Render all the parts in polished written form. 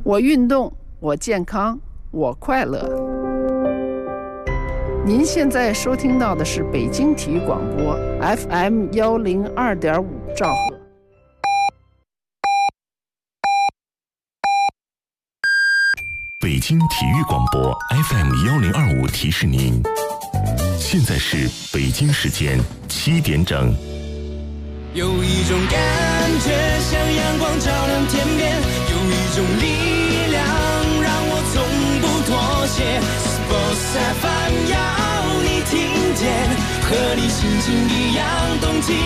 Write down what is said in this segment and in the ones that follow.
我运动，我健康，我快乐。您现在收听到的是北京体育广播 FM 102.5兆赫。 北京体育广播 FM 1025提示您，现在是北京时间7点整。 有一种感觉像阳光照亮天边，有一种力量让我从不妥协。Sports FM 要你听见，和你心情一样动起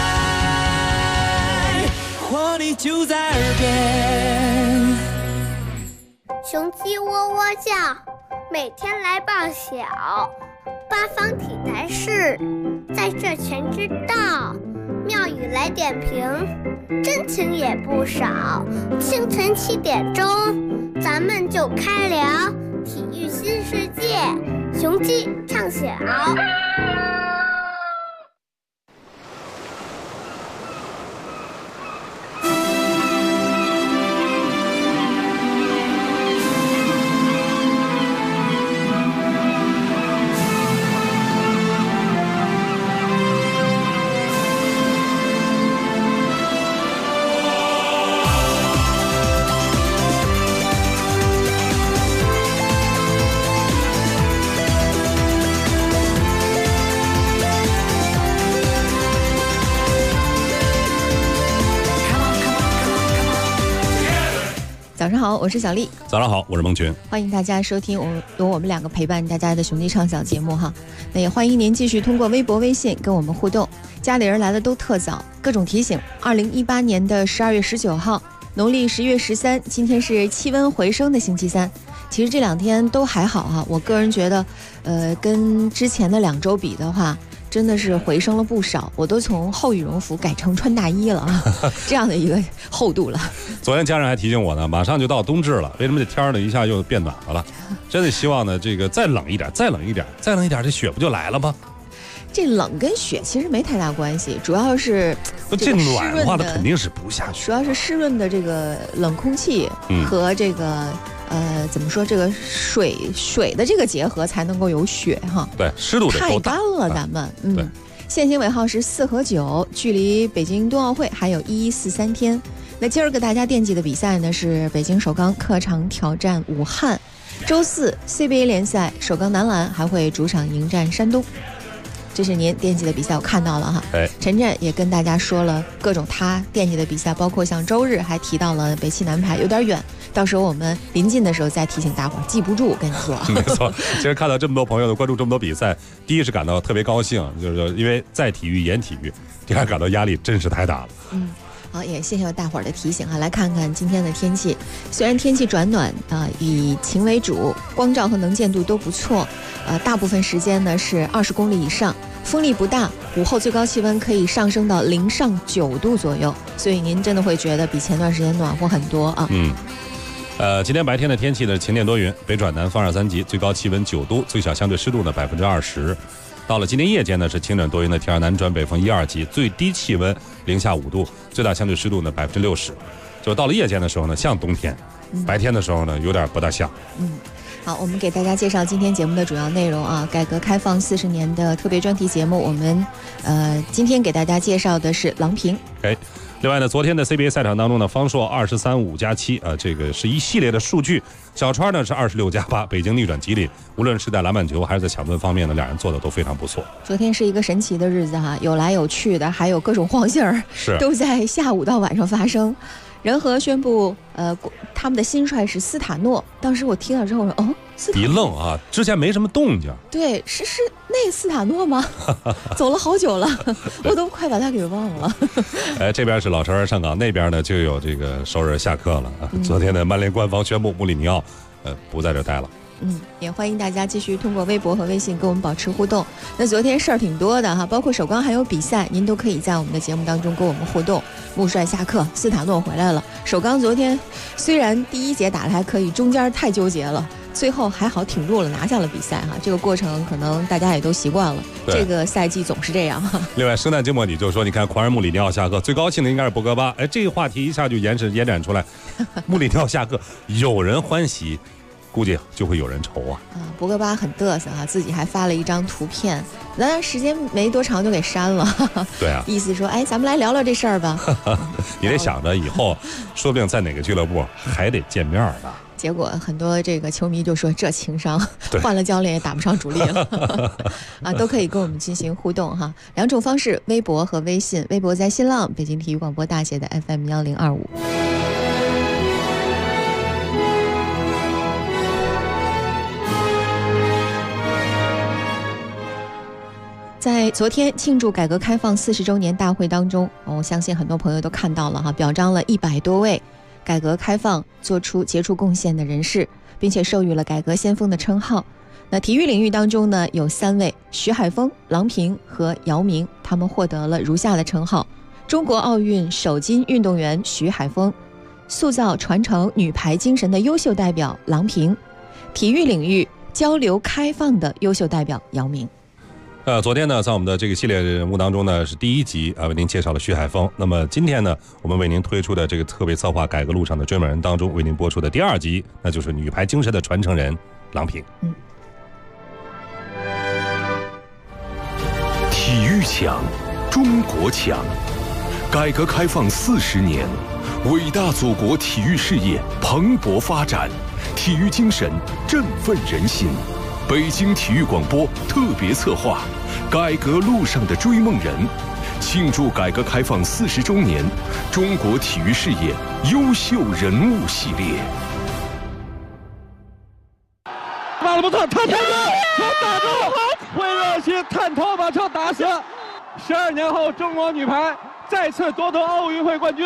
来，活力就在耳边。 雄鸡喔喔叫，每天来报晓。八方体坛事，在这全知道。妙语来点评，真情也不少。清晨7点钟，咱们就开聊体育新世界，雄鸡唱晓。 早上好，我是小丽。 早上好，我是孟群。 欢迎大家收听由我们两个陪伴大家的雄鸡唱晓节目哈。那也欢迎您继续通过微博、微信跟我们互动。家里人来的都特早，各种提醒。2018年的12月19号，农历10月13，今天是气温回升的星期三。其实这2天都还好哈，我个人觉得，跟之前的2周比的话，真的是回升了不少，我都从厚羽绒服改成穿大衣了啊，这样的一个厚度了。 昨天家人还提醒我呢，马上就到冬至了，为什么这天呢一下又变暖和了？真的希望呢这个再冷一点，再冷一点，再冷一点，这雪不就来了吗？ 这冷跟雪其实没太大关系，主要是这暖化的肯定是不下雪， 主要是湿润的这个冷空气和这个。怎么说？这个水的这个结合才能够有雪哈。 对，湿度得够大。 太干了，咱们对。 现行尾号是4和9，距离北京冬奥会还有1143天。那今儿个大家惦记的比赛呢是北京首钢客场挑战武汉，周4 CBA 联赛首钢男篮还会主场迎战山东。这是您惦记的比赛，我看到了哈。陈震也跟大家说了各种他惦记的比赛，包括像周日还提到了北汽男排，有点远。到时候我们临近的时候再提醒大伙儿，记不住，我跟你说。 没错，其实看到这么多朋友的关注这么多比赛，第一是感到特别高兴，就是因为在体育演体育；第二感到压力真是太大了。 好，也谢谢大伙儿的提醒哈。来看看今天的天气，虽然天气转暖以晴为主，光照和能见度都不错，大部分时间呢是20公里以上，风力不大，午后最高气温可以上升到0上9度左右，所以您真的会觉得比前段时间暖和很多啊。 今天白天的天气呢晴天多云，北转南风2、3级，最高气温9度，最小相对湿度呢20%。到了今天夜间呢是晴转多云的天，南转北风1、2级，最低气温0下5度，最大相对湿度呢60%。就到了夜间的时候呢像冬天，白天的时候呢有点不大像。 好，我们给大家介绍今天节目的主要内容啊。改革开放40年的特别专题节目，我们今天给大家介绍的是郎平。 另外呢，昨天的 CBA 赛场当中呢，方硕23-5+7这个是一系列的数据。小川呢是26+8，北京逆转吉林，无论是在篮板球还是在抢分方面呢，两人做的都非常不错。 昨天是一个神奇的日子哈，有来有去的，还有各种晃信儿，都在下午到晚上发生。人和宣布，他们的新帅是斯塔诺。当时我听到之后说，斯塔诺， 一愣啊，之前没什么动静。 对，是那斯塔诺吗？走了好久了，我都快把他给忘了。 这边是老熟人上岗，那边呢就有这个熟人下课了。昨天的曼联官方宣布，穆里尼奥，不在这待了。 也欢迎大家继续通过微博和微信跟我们保持互动。那昨天事儿挺多的哈，包括首钢还有比赛，您都可以在我们的节目当中跟我们互动。穆帅下课，斯塔诺回来了。首钢昨天虽然第一节打得还可以，中间太纠结了， 最后还好挺入了，拿下了比赛哈。这个过程可能大家也都习惯了，这个赛季总是这样哈。 另外，圣诞节末你就说，你看狂人穆里尼奥下课，最高兴的应该是博格巴。哎，这个话题一下就延展出来，穆里尼奥下课，有人欢喜，估计就会有人愁啊。 博格巴很嘚瑟哈，自己还发了一张图片，当然时间没多长就给删了。 对啊， 意思说，哎，咱们来聊聊这事儿吧。 你得想着以后，说不定在哪个俱乐部还得见面呢。 结果很多这个球迷就说，这情商换了教练也打不上主力了。都可以跟我们进行互动哈，两种方式，微博和微信。微博在新浪北京体育广播大写的 FM1025。在昨天庆祝改革开放40周年大会当中，我相信很多朋友都看到了哈，表彰了100多位改革开放做出杰出贡献的人士，并且授予了改革先锋的称号。那体育领域当中呢，有3位徐海峰、郎平和姚明，他们获得了如下的称号：中国奥运首金运动员徐海峰，塑造传承女排精神的优秀代表郎平，体育领域交流开放的优秀代表姚明。 昨天呢，在我们的这个系列人物当中呢，是第1集为您介绍了徐海峰。那么今天呢，我们为您推出的这个特别策划《改革路上的追梦人》当中，为您播出的第2集，那就是女排精神的传承人郎平。 体育强，中国强。改革开放40年，伟大祖国体育事业蓬勃发展，体育精神振奋人心。北京体育广播特别策划《改革路上的追梦人》，庆祝改革开放40周年，中国体育事业优秀人物系列。 打得不错，他球打中，会热心探头把球打死。12年后，中国女排再次夺得奥运会冠军。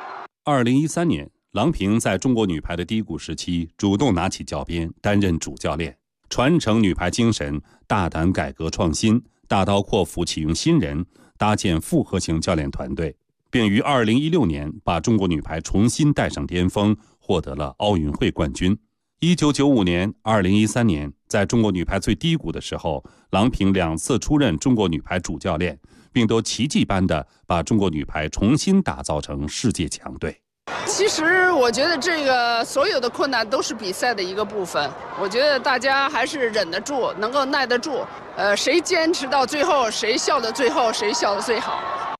2013年，郎平在中国女排的低谷时期，主动拿起教鞭，担任主教练。传承女排精神，大胆改革创新，大刀阔斧启用新人，搭建复合型教练团队，并于2016年把中国女排重新带上巅峰，获得了奥运会冠军。1995年、2013年，在中国女排最低谷的时候，郎平2次出任中国女排主教练，并都奇迹般地把中国女排重新打造成世界强队。 其实我觉得这个所有的困难都是比赛的一个部分，我觉得大家还是忍得住，能够耐得住。谁坚持到最后，谁笑到最后，谁笑得最好。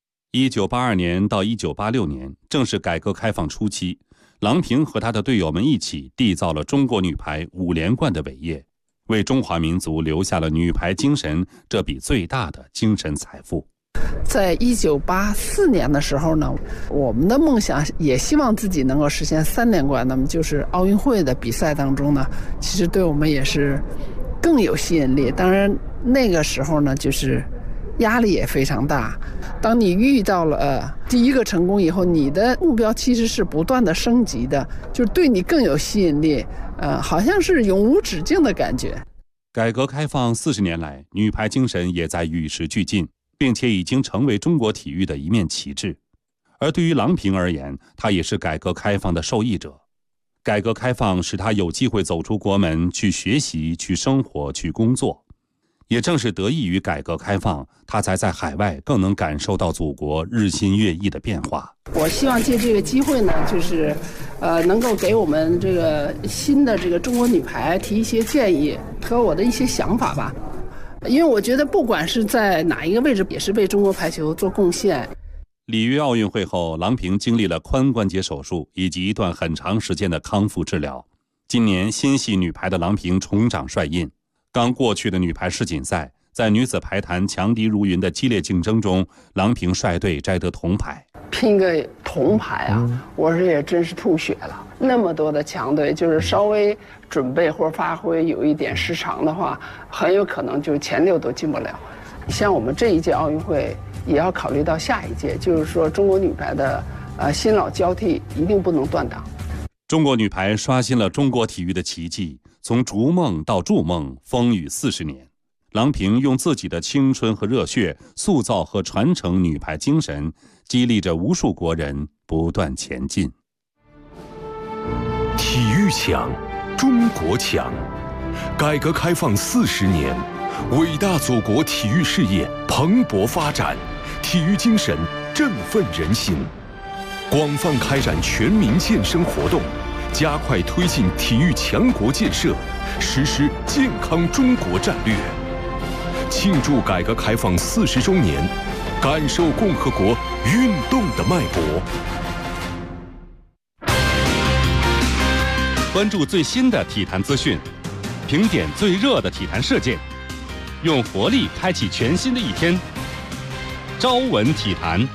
1982年到1986年，正是改革开放初期，郎平和他的队友们一起缔造了中国女排5连冠的伟业，为中华民族留下了女排精神这笔最大的精神财富。 在1984年的时候呢，我们的梦想也希望自己能够实现3连冠。那么就是奥运会的比赛当中呢，其实对我们也是更有吸引力。当然那个时候呢，就是压力也非常大。当你遇到了第一个成功以后，你的目标其实是不断的升级的，就是对你更有吸引力。好像是永无止境的感觉。 改革开放40年来，女排精神也在与时俱进，并且已经成为中国体育的一面旗帜。而对于郎平而言，她也是改革开放的受益者。改革开放使她有机会走出国门，去学习、去生活、去工作。也正是得益于改革开放，她才在海外更能感受到祖国日新月异的变化。 我希望借这个机会呢，就是能够给我们这个新的这个中国女排提一些建议和我的一些想法吧。因为我觉得不管是在哪一个位置，也是为中国排球做贡献。 里约奥运会后，郎平经历了髋关节手术以及一段很长时间的康复治疗。今年心系女排的郎平重掌帅印。刚过去的女排世锦赛，在女子排坛强敌如云的激烈竞争中，郎平率队摘得铜牌。 拼个铜牌啊，我说也真是吐血了。那么多的强队，就是稍微准备或发挥有一点失常的话，很有可能就前6都进不了。像我们这一届奥运会，也要考虑到下一届，就是说中国女排的新老交替一定不能断档。 中国女排刷新了中国体育的奇迹，从逐梦到筑梦，风雨40年。郎平用自己的青春和热血塑造和传承女排精神，激励着无数国人不断前进。 体育强，中国强。 改革开放40年，伟大祖国体育事业蓬勃发展，体育精神振奋人心。广泛开展全民健身活动，加快推进体育强国建设，实施健康中国战略。庆祝改革开放40周年，感受共和国运动的脉搏。 关注最新的体坛资讯，评点最热的体坛事件，用活力开启全新的一天。朝闻体坛。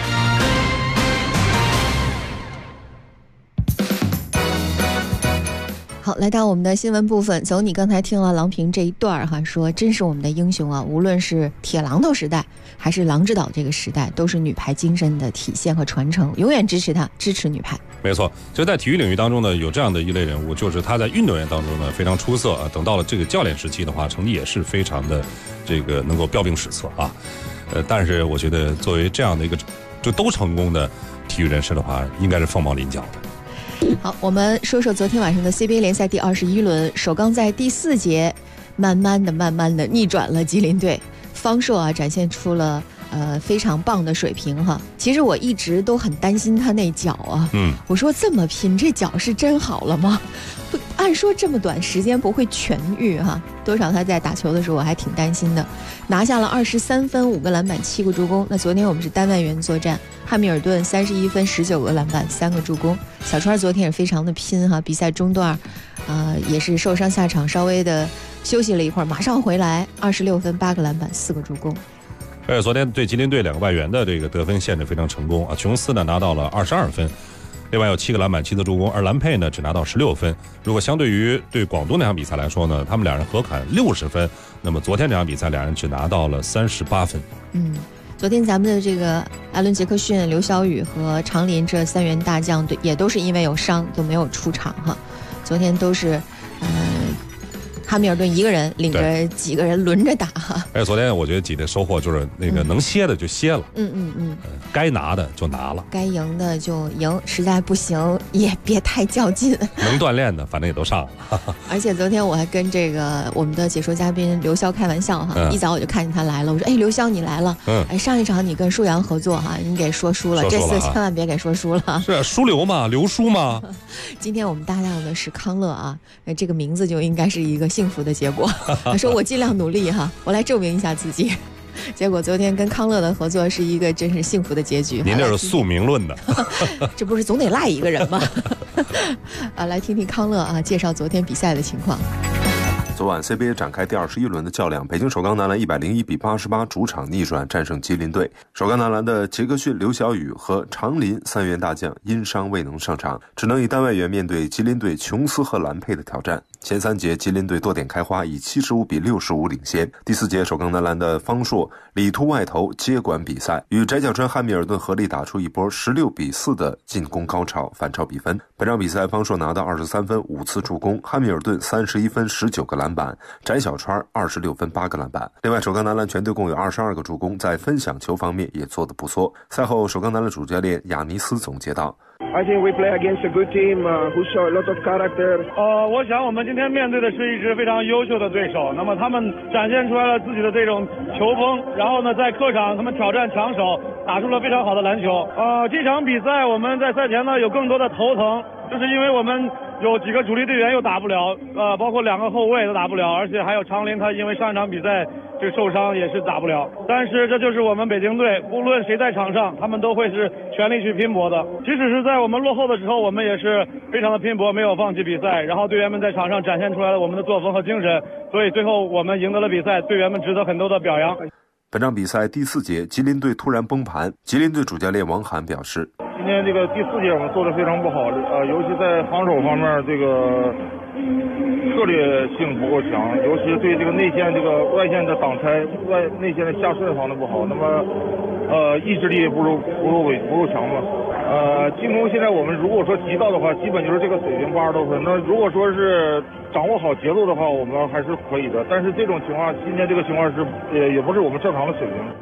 好，来到我们的新闻部分。走，你刚才听了郎平这一段哈，说真是我们的英雄啊！无论是铁榔头时代，还是郎指导这个时代，都是女排精神的体现和传承。永远支持她，支持女排。 没错，就在体育领域当中呢，有这样的一类人物，就是他在运动员当中呢非常出色啊。等到了这个教练时期的话，成绩也是非常的这个能够彪炳史册啊。但是我觉得作为这样的一个就都成功的体育人士的话，应该是凤毛麟角的。 好，我们说说昨天晚上的 CBA 联赛第21轮，首钢在第4节慢慢的逆转了吉林队，方硕啊展现出了非常棒的水平哈。其实我一直都很担心他那脚啊，我说这么拼，这脚是真好了吗？不，按说这么短时间不会痊愈哈。多少他在打球的时候我还挺担心的，拿下了23分、5个篮板、7个助攻。那昨天我们是单外援作战，汉密尔顿31分、19个篮板、3个助攻。小川昨天也非常的拼哈，比赛中段也是受伤下场，稍微的休息了一会儿，马上回来26分、8个篮板、4个助攻。 昨天对吉林队2个外援的这个得分限制非常成功啊，琼斯呢拿到了22分，另外有7个篮板、7个助攻，而兰佩呢只拿到16分。如果相对于对广东那场比赛来说呢，他们2人合砍60分，那么昨天这场比赛2人只拿到了38分。 昨天咱们的这个艾伦·杰克逊、刘晓宇和常林这3员大将也都是因为有伤就没有出场哈。昨天都是汉密尔顿一个人领着几个人轮着打哈。昨天我觉得几个收获就是那个能歇的就歇了，该拿的就拿了， 该赢的就赢，实在不行也别太较劲， 能锻炼的反正也都上了。 而且昨天我还跟这个我们的解说嘉宾刘潇开玩笑哈，一早我就看见他来了，我说刘潇你来了，上一场你跟舒阳合作哈，你给说输了，这次千万别给说输了。 是输刘嘛，刘输嘛。 今天我们搭档的是康乐啊，这个名字就应该是一个幸福的结果。他说我尽量努力哈，我来证明一下自己。结果昨天跟康乐的合作是一个真是幸福的结局。 您这是宿命论的， 这不是总得赖一个人吗？来听听康乐啊介绍昨天比赛的情况。 昨晚 CBA 展开第21轮的较量，北京首钢男篮101比88主场逆转战胜吉林队。首钢男篮的杰克逊、刘晓宇和常林3员大将因伤未能上场，只能以单外援面对吉林队琼斯和兰佩的挑战。前3节吉林队多点开花，以75比65领先。第4节首钢男篮的方硕、李突外投接管比赛，与翟小川、汉密尔顿合力打出一波16比4的进攻高潮，反超比分。本场比赛方硕拿到23分、5次助攻，汉密尔顿31分、19个篮板，翟小川26分、8个篮板。另外首钢男篮全队共有22个助攻，在分享球方面也做得不错。赛后首钢男篮主教练亚尼斯总结道 ：I think we play against a good team who show a lot of character. 我想我们今天面对的是一支非常优秀的对手，那么他们展现出来了自己的这种球风，然后呢，在客场他们挑战强手，打出了非常好的篮球。这场比赛我们在赛前呢有更多的头疼，就是因为我们有几个主力队员又打不了，包括2个后卫都打不了，而且还有常林，他因为上一场比赛这个受伤也是打不了。但是这就是我们北京队，无论谁在场上，他们都会是全力去拼搏的。即使是在我们落后的时候，我们也是非常的拼搏，没有放弃比赛。然后队员们在场上展现出来了我们的作风和精神，所以最后我们赢得了比赛，队员们值得很多的表扬。 本场比赛第4节，吉林队突然崩盘。吉林队主教练王涵表示：“ 今天这个第4节我们做得非常不好，尤其在防守方面，这个策略性不够强，尤其对这个内线、这个外线的挡拆、内线的下顺防的不好。那么，意志力不如强嘛。进攻现在我们如果说急到的话，基本就是这个水平80多分。那如果说是掌握好节奏的话，我们还是可以的。但是这种情况，今天这个情况是也不是我们正常的水平。”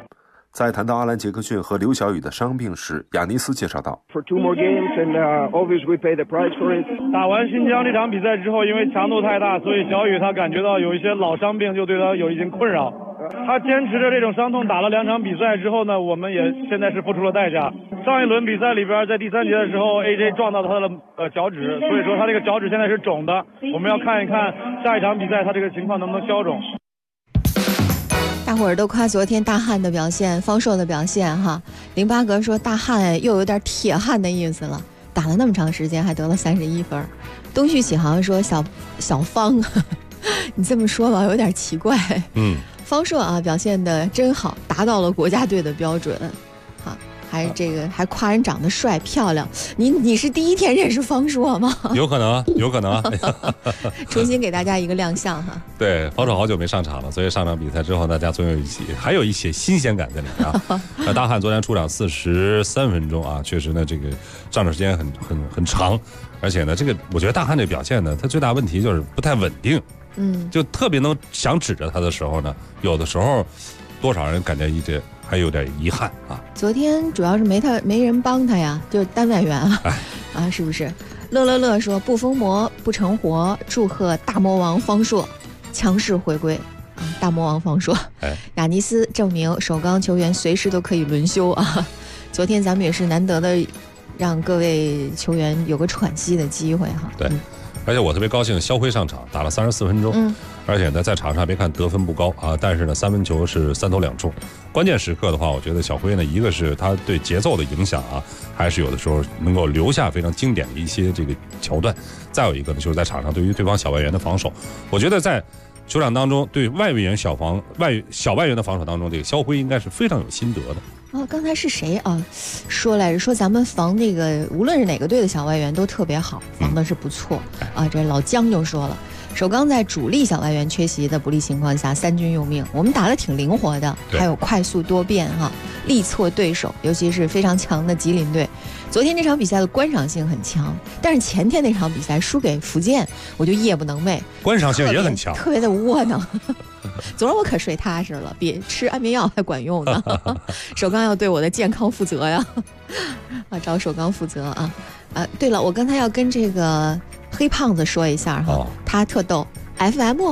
在谈到阿兰·杰克逊和刘晓宇的伤病时，亚尼斯介绍道 For 2 more games and obviously we pay the price for it. 打完新疆这场比赛之后，因为强度太大，所以小宇他感觉到有一些老伤病就对他有一定困扰。他坚持着这种伤痛打了2场比赛之后呢，我们也现在是付出了代价。上一轮比赛里边，在第3节的时候 ，AJ 撞到他的脚趾，所以说他这个脚趾现在是肿的。我们要看一看下一场比赛他这个情况能不能消肿。 大伙儿都夸昨天大汉的表现，方硕的表现哈。08格说大汉又有点铁汉的意思了，打了那么长时间还得了31分。东旭启航说小方，你这么说吧有点奇怪。方硕啊表现的真好，达到了国家队的标准，好，还夸人长得帅漂亮。你是第一天认识方硕吗？ 有可能。 重新给大家一个亮相哈。 对，方硕好久没上场了，所以上场比赛之后，大家总还有一些新鲜感在里面啊。那大汉昨天出场43分钟啊，确实呢，这个上场时间很长，而且呢，这个我觉得大汉这表现呢，他最大问题就是不太稳定。就特别能想指着他的时候呢，有的时候多少人感觉还有点遗憾啊。 昨天主要是没人帮他呀，就是单外援啊，是不是？乐说不疯魔不成活，祝贺大魔王方硕强势回归啊！大魔王方硕，亚尼斯证明首钢球员随时都可以轮休啊！昨天咱们也是难得的让各位球员有个喘息的机会哈。 对。而且我特别高兴，肖辉上场打了34分钟，而且呢，在场上别看得分不高啊，但是呢，3分球是3投2中。关键时刻的话，我觉得小辉呢，一个是他对节奏的影响啊，还是有的时候能够留下非常经典的一些这个桥段。再有一个呢，就是在场上对于对方小外援的防守，我觉得在球场当中对外援小外援的防守当中，这个肖辉应该是非常有心得的。 刚才是谁啊？说来着，说咱们防那个无论是哪个队的小外援都特别好，防的是不错啊。这老姜就说了，首钢在主力小外援缺席的不利情况下，3军用命，我们打得挺灵活的，还有快速多变哈，力挫对手，尤其是非常强的吉林队。昨天这场比赛的观赏性很强，但是前天那场比赛输给福建，我就夜不能寐， 观赏性也很强， 特别的窝囊。昨儿我可睡踏实了，比吃安眠药还管用呢。首钢要对我的健康负责呀，找首钢负责啊。对了，我刚才要跟这个黑胖子说一下哈，他特逗 ，FM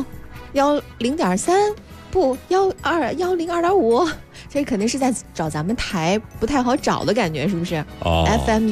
100.3不102.5，这肯定是在找咱们台不太好找的感觉，是不是？FM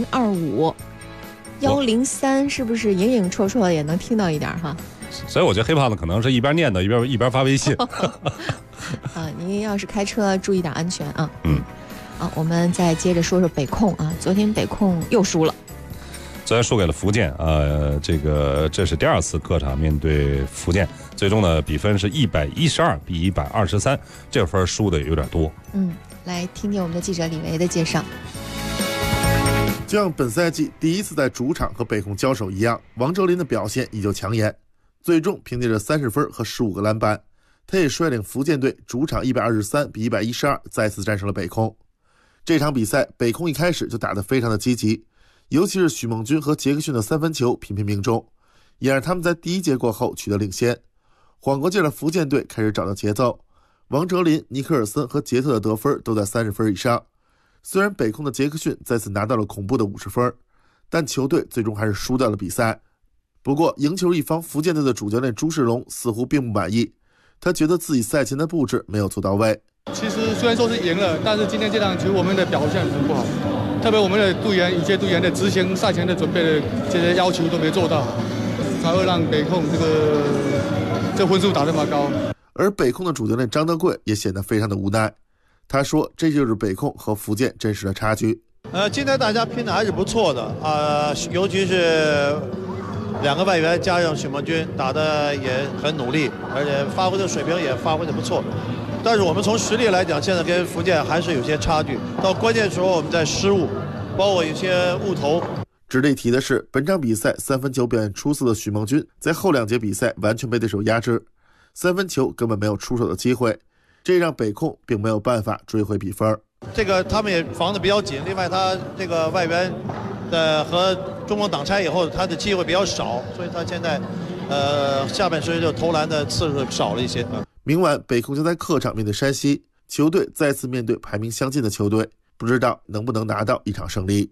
1025，103是不是隐隐绰绰也能听到一点哈？ 所以我觉得黑胖子可能是一边念叨一边发微信。 您要是开车注意点安全啊。我们再接着说说北控啊，昨天北控又输了。 昨天输给了福建，这是第2次客场面对福建，最终呢比分是112比123，这分输的有点多。 来听听我们的记者李维的介绍。 就像本赛季第一次在主场和北控交手一样，王哲林的表现依旧抢眼，最终凭借着30分和15个篮板，他也率领福建队主场123比112再次战胜了北控。这场比赛北控一开始就打得非常的积极，尤其是许梦军和杰克逊的3分球频频命中，也让他们在第1节过后取得领先。缓过劲的福建队开始找到节奏，王哲林、尼克尔森和杰特的得分都在30分以上。虽然北控的杰克逊再次拿到了恐怖的50分，但球队最终还是输掉了比赛。不过赢球一方福建队的主教练朱世龙似乎并不满意，他觉得自己赛前的布置没有做到位。 其实虽然说是赢了，但是今天这场球我们的表现很不好，特别我们的队员，一些队员的执行赛前的准备的这些要求都没做到，才会让北控这分数打这么高。 而北控的主教练张德贵也显得非常的无奈，他说这就是北控和福建真实的差距。 今天大家拼的还是不错的尤其是2个外援加上许梦军打的也很努力，而且发挥的水平也发挥的不错。但是我们从实力来讲，现在跟福建还是有些差距，到关键时候我们在失误，包括有些误投。 值得一提的是，本场比赛3分球表现出色的许梦军在后2节比赛完全被对手压制，3分球根本没有出手的机会，这让北控并没有办法追回比分。 这个他们也防得比较紧，另外他这个外援和中锋挡拆以后，他的机会比较少，所以他现在下半时就投篮的次数少了一些。 明晚北控将在客场面对山西， 球队再次面对排名相近的球队，不知道能不能拿到一场胜利。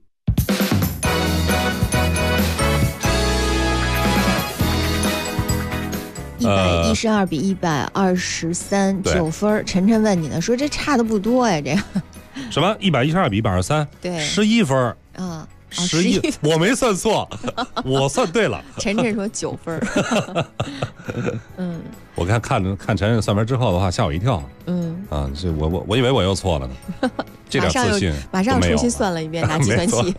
112比123，9分。晨晨问你呢，说这差的不多呀，这个什么112比123， 对 ，11分啊 ，11，我没算错，我算对了。 晨晨说9分。 我看晨晨算分之后的话，吓我一跳。这我以为我又错了呢。这点自信马上重新算了一遍，拿计算器。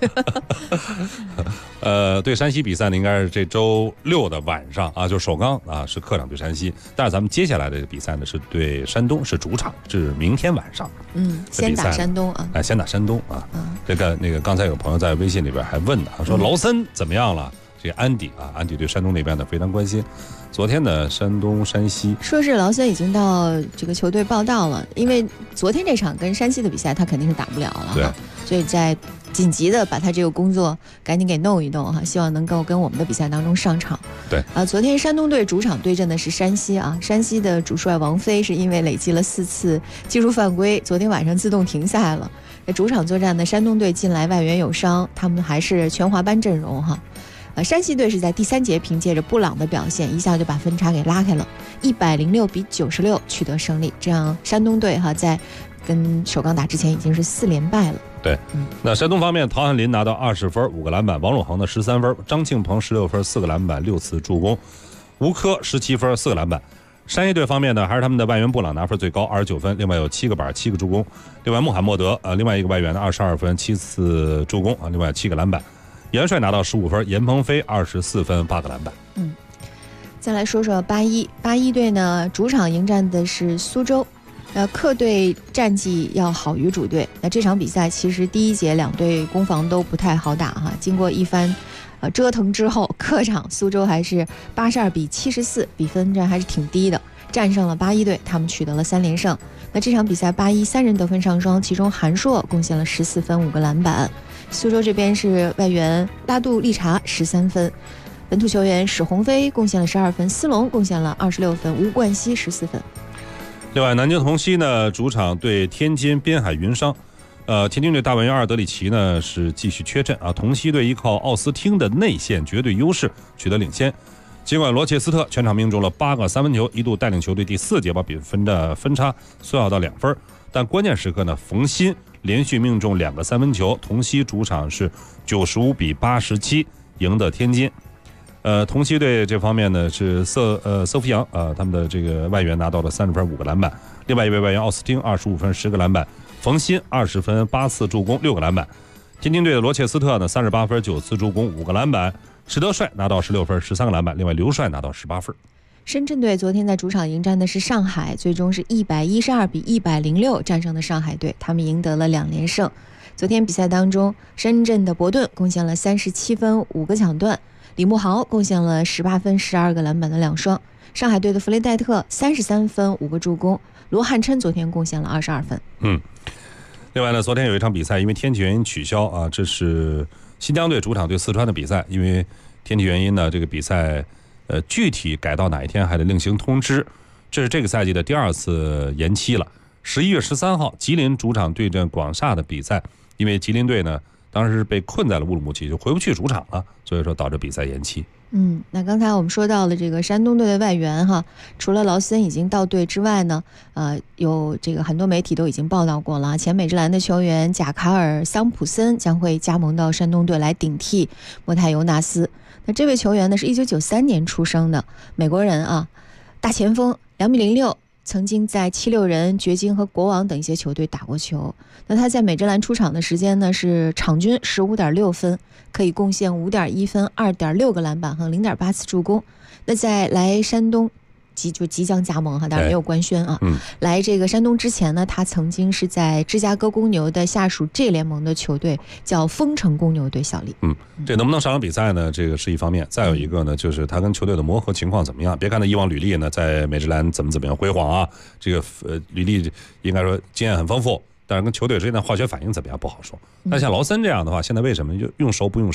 对山西比赛呢，应该是这周6的晚上啊，就是首钢啊是客场对山西，但是咱们接下来的比赛呢是对山东，是主场，是明天晚上。 先打山东啊！ 先打山东啊！这个刚才有朋友在微信里边还问呢，说劳森怎么样了？这个安迪对山东那边呢非常关心。昨天的山东山西说是劳森已经到这个球队报到了，因为昨天这场跟山西的比赛他肯定是打不了了， 对， 所以在紧急的把他这个工作赶紧给弄一弄哈，希望能够跟我们的比赛当中上场。 对昨天山东队主场对阵的是山西啊，山西的主帅王飞是因为累积了4次技术犯规，昨天晚上自动停赛了。主场作战的山东队近来外援有伤，他们还是全华班阵容哈。山西队是在第3节凭借着布朗的表现，一下就把分差给拉开了，106比96取得胜利。这样山东队在跟首钢打之前已经是4连败了。 对，那山东方面，陶汉林拿到20分5个篮板，王永恒的13分，张庆鹏16分4个篮板6次助攻，吴科17分4个篮板。山西队方面呢，还是他们的外援布朗拿分最高29分，另外有7个板7个助攻。另外穆罕默德另外一个外援的22分7次助攻另外7个篮板。元帅拿到15分，严鹏飞24分8个篮板。 再来说说81队呢，主场迎战的是苏州，客队战绩要好于主队。那这场比赛其实第1节2队攻防都不太好打哈，经过一番折腾之后，客场苏州还是82比74，比分还是挺低的，战胜了81队，他们取得了3连胜。那这场比赛81 3人得分上双，其中韩硕贡献了14分5个篮板。苏州这边是外援拉杜利查13分，本土球员史鸿飞贡献了12分，斯隆贡献了26分，吴冠希14分。 另外，南京同曦呢主场对天津滨海云商，天津队大外援阿尔德里奇呢是继续缺阵啊，同曦队依靠奥斯汀的内线绝对优势取得领先。尽管罗切斯特全场命中了8个3分球，一度带领球队第4节把比分的分差缩小到2分，但关键时刻呢，冯鑫连续命中2个3分球，同曦主场是95比87赢得天津。同曦队这方面呢是瑟夫扬他们的这个外援拿到了30分5个篮板，另外一位外援奥斯汀25分10个篮板，冯鑫20分8次助攻6个篮板。天津队的罗切斯特呢38分9次助攻5个篮板，史德帅拿到16分13个篮板，另外刘帅拿到18分。 深圳队昨天在主场迎战的是上海，最终是112比106战胜的上海队，他们赢得了2连胜。昨天比赛当中，深圳的伯顿贡献了37分5个抢断，李慕豪贡献了18分12个篮板的2双，上海队的弗雷戴特33分5个助攻，罗汉琛昨天贡献了22分。 另外呢，昨天有一场比赛因为天气原因取消啊，这是新疆队主场对四川的比赛，因为天气原因呢，这个比赛具体改到哪一天还得另行通知。这是这个赛季的第2次延期了。11月13号，吉林主场对阵广厦的比赛，因为吉林队呢当时被困在了乌鲁木齐，就回不去主场了，所以说导致比赛延期。 那刚才我们说到了这个山东队的外援哈，除了劳森已经到队之外呢，有这个很多媒体都已经报道过了，前美职篮的球员贾卡尔桑普森将会加盟到山东队来顶替莫泰尤纳斯。那这位球员呢是1993年出生的美国人啊，大前锋，2.06米，曾经在76人、掘金和国王等一些球队打过球。那他在美职篮出场的时间呢是场均15.6分，可以贡献5.1分、2.6个篮板和0.8次助攻。那在来山东即将加盟哈，当然没有官宣啊。来这个山东之前呢，他曾经是在芝加哥公牛的下属 G 联盟的球队叫丰城公牛队效力。 这能不能上场比赛呢？这个是一方面，再有一个呢，就是他跟球队的磨合情况怎么样。别看他以往履历呢，在美职篮怎么样辉煌啊，这个履历应该说经验很丰富，但是跟球队之间的化学反应怎么样不好说。但像劳森这样的话，现在为什么就用熟不用生？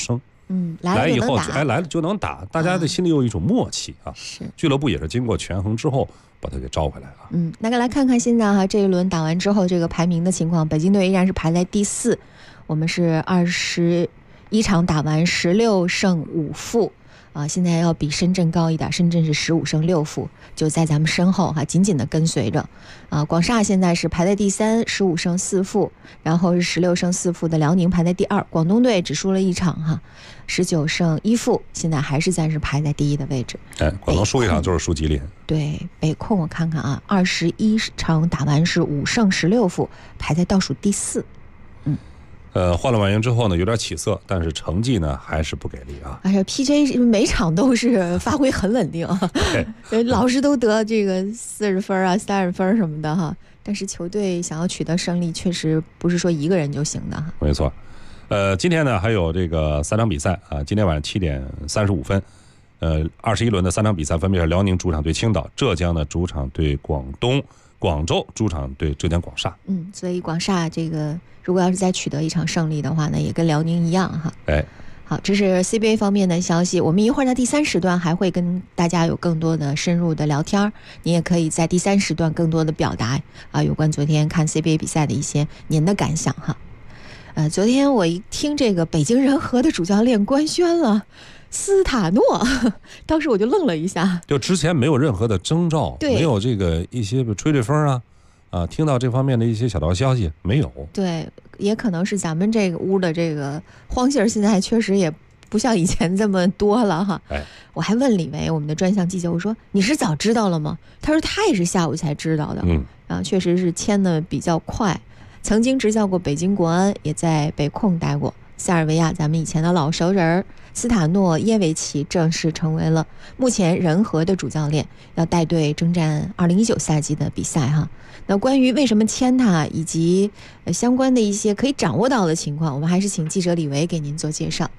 来以后来了就能打，大家的心里有一种默契啊。 是， 俱乐部也是经过权衡之后把他给招回来了。 那来看看现在这一轮打完之后这个排名的情况，北京队依然是排在第4，我们是21场打完16胜5负。现在要比深圳高一点，深圳是15胜6负，就在咱们身后紧紧的跟随着。广厦现在是排在第3，15胜4负，然后是16胜4负的辽宁排在第2，广东队只输了1场19胜1负，现在还是暂时排在第1的位置。 广东输1场就是输吉林。 对，北控我看看21场打完是5胜16负，排在倒数第4。 换了婉莹之后呢，有点起色，但是成绩呢还是不给力啊。 PJ 每场都是发挥很稳定老是都得这个40分30分什么的但是球队想要取得胜利，确实不是说一个人就行的没错。今天呢还有这个3场比赛今天晚上7点35分，21轮的3场比赛分别是辽宁主场对青岛，浙江的主场对广州主场对浙江广厦。 所以广厦这个如果要是再取得一场胜利的话呢，也跟辽宁一样好，这是 CBA 方面的消息。我们一会儿在第3时段还会跟大家有更多的深入的聊天，你也可以在第3时段更多的表达有关昨天看 CBA 比赛的一些您的感想昨天我一听这个北京人和的主教练官宣了斯塔诺，当时我就愣了一下， 就之前没有任何的征兆，没有这个一些吹风听到这方面的一些小道消息没有。 对，也可能是咱们这个屋的这个荒信现在确实也不像以前这么多了我还问李维我们的专项记者，我说你是早知道了吗？他说他也是下午才知道的。确实是签的比较快，曾经执教过北京国安，也在北控待过。塞尔维亚咱们以前的老熟人斯塔诺耶维奇正式成为了目前人和的主教练，要带队征战2019赛季的比赛那关于为什么签他以及相关的一些可以掌握到的情况，我们还是请记者李维给您做介绍。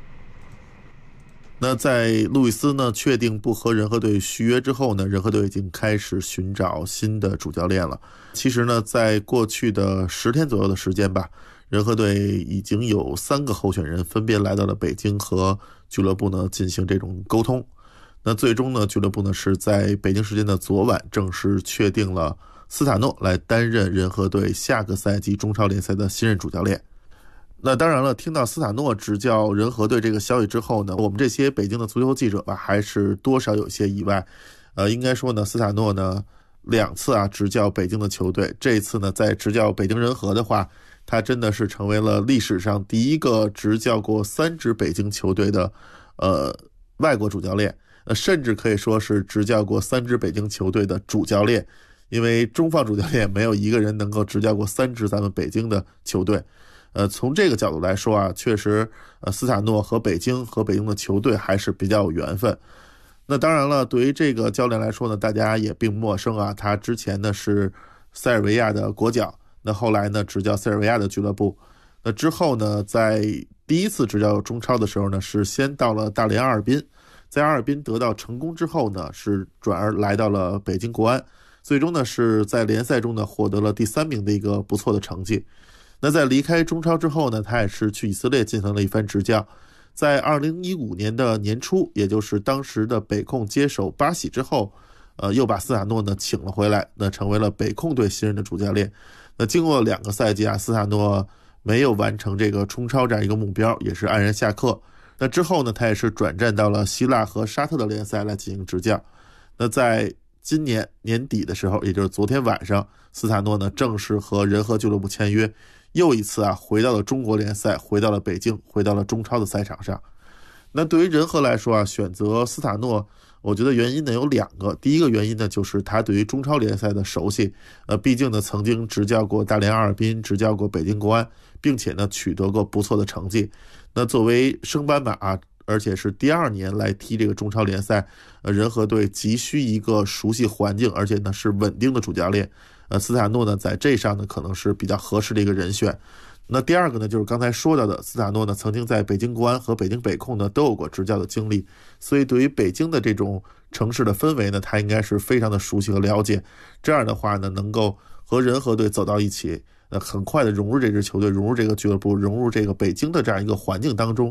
那在路易斯呢确定不和人和队续约之后呢，人和队已经开始寻找新的主教练了。其实呢，在过去的10天左右的时间吧，人和队已经有3个候选人分别来到了北京和俱乐部呢进行这种沟通。那最终呢，俱乐部呢是在北京时间的昨晚正式确定了斯塔诺来担任人和队下个赛季中超联赛的新任主教练。那当然了，听到斯塔诺执教人和队这个消息之后呢，我们这些北京的足球记者吧，还是多少有些意外。应该说呢，斯塔诺呢2次执教北京的球队，这一次呢在执教北京人和的话，他真的是成为了历史上第一个执教过3支北京球队的外国主教练，甚至可以说是执教过3支北京球队的主教练，因为中方主教练没有一个人能够执教过3支咱们北京的球队。从这个角度来说确实斯塔诺和北京的球队还是比较有缘分。那当然了，对于这个教练来说呢，大家也并不陌生他之前呢是塞尔维亚的国脚，那后来呢执教塞尔维亚的俱乐部，那之后呢在第一次执教中超的时候呢是先到了大连阿尔滨，在阿尔滨得到成功之后呢是转而来到了北京国安，最终呢是在联赛中呢获得了第3名的一个不错的成绩。那在离开中超之后呢，他也是去以色列进行了一番执教。在2015年的年初，也就是当时的北控接手巴喜之后，又把斯塔诺呢请了回来，那成为了北控队新任的主教练。那经过2个赛季斯塔诺没有完成这个冲超这样一个目标，也是黯然下课。那之后呢，他也是转战到了希腊和沙特的联赛来进行执教。那在今年年底的时候，也就是昨天晚上，斯塔诺呢正式和人和俱乐部签约，又一次回到了中国联赛，回到了北京，回到了中超的赛场上。那对于人和来说选择斯塔诺，我觉得原因呢有2个。第一个原因呢就是他对于中超联赛的熟悉，毕竟呢曾经执教过大连阿尔滨，执教过北京国安，并且呢取得过不错的成绩。那作为升班马而且是第2年来踢这个中超联赛，人和队急需一个熟悉环境而且呢是稳定的主教练。斯塔诺呢在这上呢可能是比较合适的一个人选。那第2个呢就是刚才说到的，斯塔诺呢曾经在北京国安和北京北控呢都有过执教的经历，所以对于北京的这种城市的氛围呢，他应该是非常的熟悉和了解。这样的话呢，能够和人和队走到一起，很快的融入这支球队，融入这个俱乐部，融入这个北京的这样一个环境当中，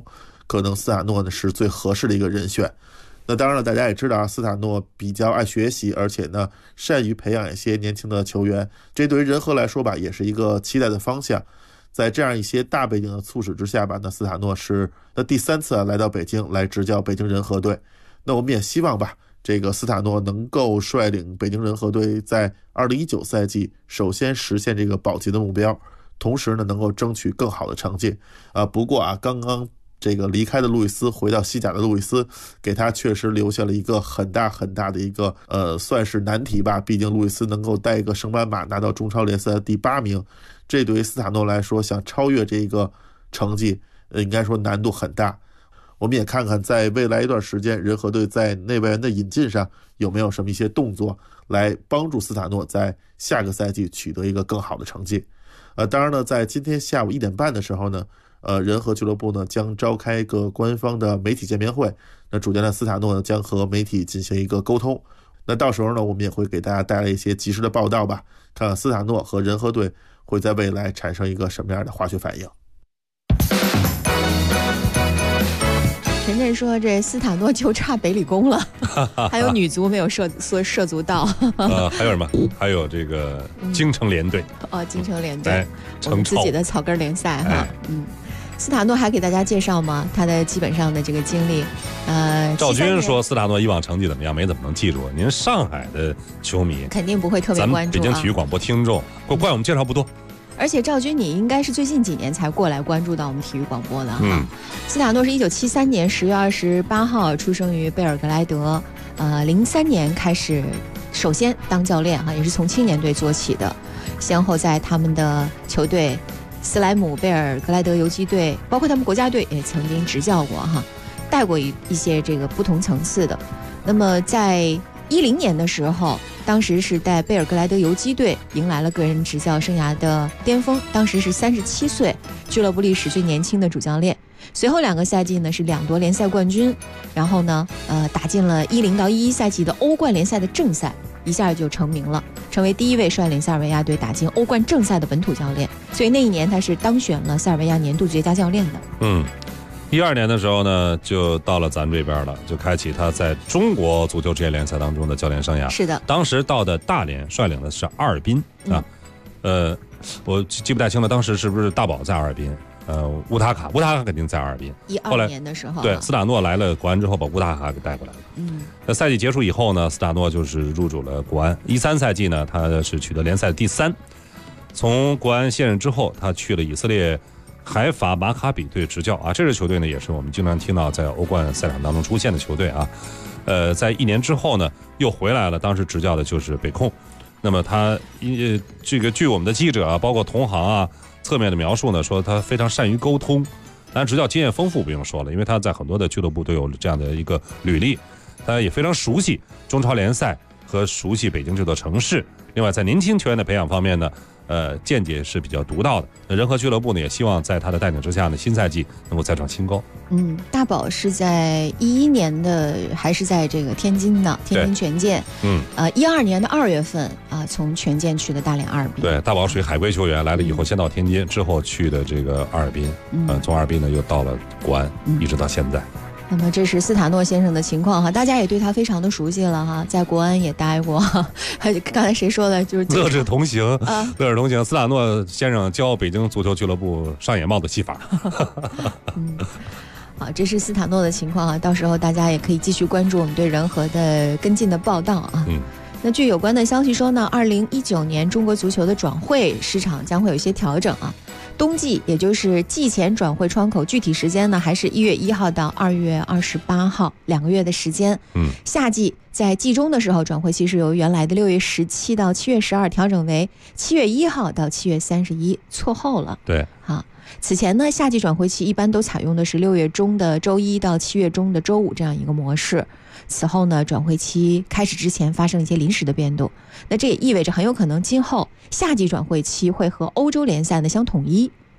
可能斯塔诺呢是最合适的一个人选。那当然了，大家也知道啊，斯塔诺比较爱学习，而且呢善于培养一些年轻的球员，这对于人和来说吧，也是一个期待的方向。在这样一些大背景的促使之下吧，那斯塔诺是第3次来到北京来执教北京人和队。那我们也希望吧，这个斯塔诺能够率领北京人和队在2019赛季首先实现这个保级的目标，同时呢能够争取更好的成绩。不过啊，刚刚这个离开的路易斯回到西甲的路易斯，给他确实留下了一个很大的一个算是难题吧。毕竟路易斯能够带一个升班马拿到中超联赛的第8名，这对于斯塔诺来说想超越这个成绩，应该说难度很大。我们也看看在未来一段时间人和队在内外援的引进上有没有什么一些动作，来帮助斯塔诺在下个赛季取得一个更好的成绩。当然呢，在今天下午1点半的时候呢，人和俱乐部呢将召开一个官方的媒体见面会，那主教练斯塔诺呢将和媒体进行一个沟通。那到时候呢，我们也会给大家带来一些及时的报道吧，看看斯塔诺和人和队会在未来产生一个什么样的化学反应。 晨晨说这斯塔诺就差北理工了还有女足没有涉足到还有什么？还有这个京城联队京城联队，我们自己的草根联赛哈。斯塔诺还给大家介绍吗？他的基本上的这个经历。 赵军说斯塔诺以往成绩怎么样？没怎么能记住。您上海的球迷肯定不会特别关注， 咱们北京体育广播听众怪我们介绍不多。 而且赵军，你应该是最近几年才过来关注到我们体育广播的哈。斯塔诺是1973年10月28号出生于贝尔格莱德，03年开始首先当教练也是从青年队做起的，先后在他们的球队斯莱姆、贝尔格莱德游击队，包括他们国家队也曾经执教过带过一些这个不同层次的。那么在10年的时候，当时是带贝尔格莱德游击队迎来了个人执教生涯的巅峰，当时是37岁，俱乐部历史最年轻的主教练。随后2个赛季呢是2夺联赛冠军，然后呢打进了10到11赛季的欧冠联赛的正赛，一下就成名了，成为第1位率领塞尔维亚队打进欧冠正赛的本土教练。所以那一年他是当选了塞尔维亚年度最佳教练的。 12年的时候呢，就到了咱这边了，就开启他在中国足球职业联赛当中的教练生涯。 是的， 当时到的大连，率领的是阿尔滨我记不太清了，当时是不是大宝在阿尔滨？乌塔卡肯定在阿尔滨。 12年的时候， 对，斯塔诺来了国安之后，把乌塔卡给带过来了。那赛季结束以后呢，斯塔诺就是入主了国安。13赛季呢，他是取得联赛第3。从国安卸任之后，他去了以色列海法马卡比队执教这支球队呢，也是我们经常听到在欧冠赛场当中出现的球队在1年之后呢，又回来了，当时执教的就是北控。那么他这个据我们的记者包括同行侧面的描述呢，说他非常善于沟通，当然执教经验丰富不用说了，因为他在很多的俱乐部都有这样的一个履历，他也非常熟悉中超联赛和熟悉北京这座城市。另外在年轻球员的培养方面呢，见解是比较独到的。那人和俱乐部呢，也希望在他的带领之下呢，新赛季能够再创新高。 大宝是在11年的，还是在这个天津的天津权健？12年的2月份从权健去的大连阿尔滨。 对，大宝属于海归球员，来了以后先到天津，之后去的这个阿尔滨，从阿尔滨呢又到了国安，一直到现在。 那么这是斯塔诺先生的情况大家也对他非常的熟悉了在国安也待过刚才谁说的，就是乐事同行乐事同行。斯塔诺先生教北京足球俱乐部上野帽的戏法好，这是斯塔诺的情况到时候大家也可以继续关注我们对人和的跟进的报道那据有关的消息说呢，2019年中国足球的转会市场将会有一些调整冬季也就是季前转会窗口，具体时间呢还是1月1号到2月28号2个月的时间。夏季在季中的时候，转会期是由原来的6月17到7月12调整为7月1号到7月31，错后了。 对， 此前呢，夏季转会期一般都采用的是6月中的周1到7月中的周5这样一个模式。此后呢，转会期开始之前发生一些临时的变动，那这也意味着很有可能今后夏季转会期会和欧洲联赛呢相统一，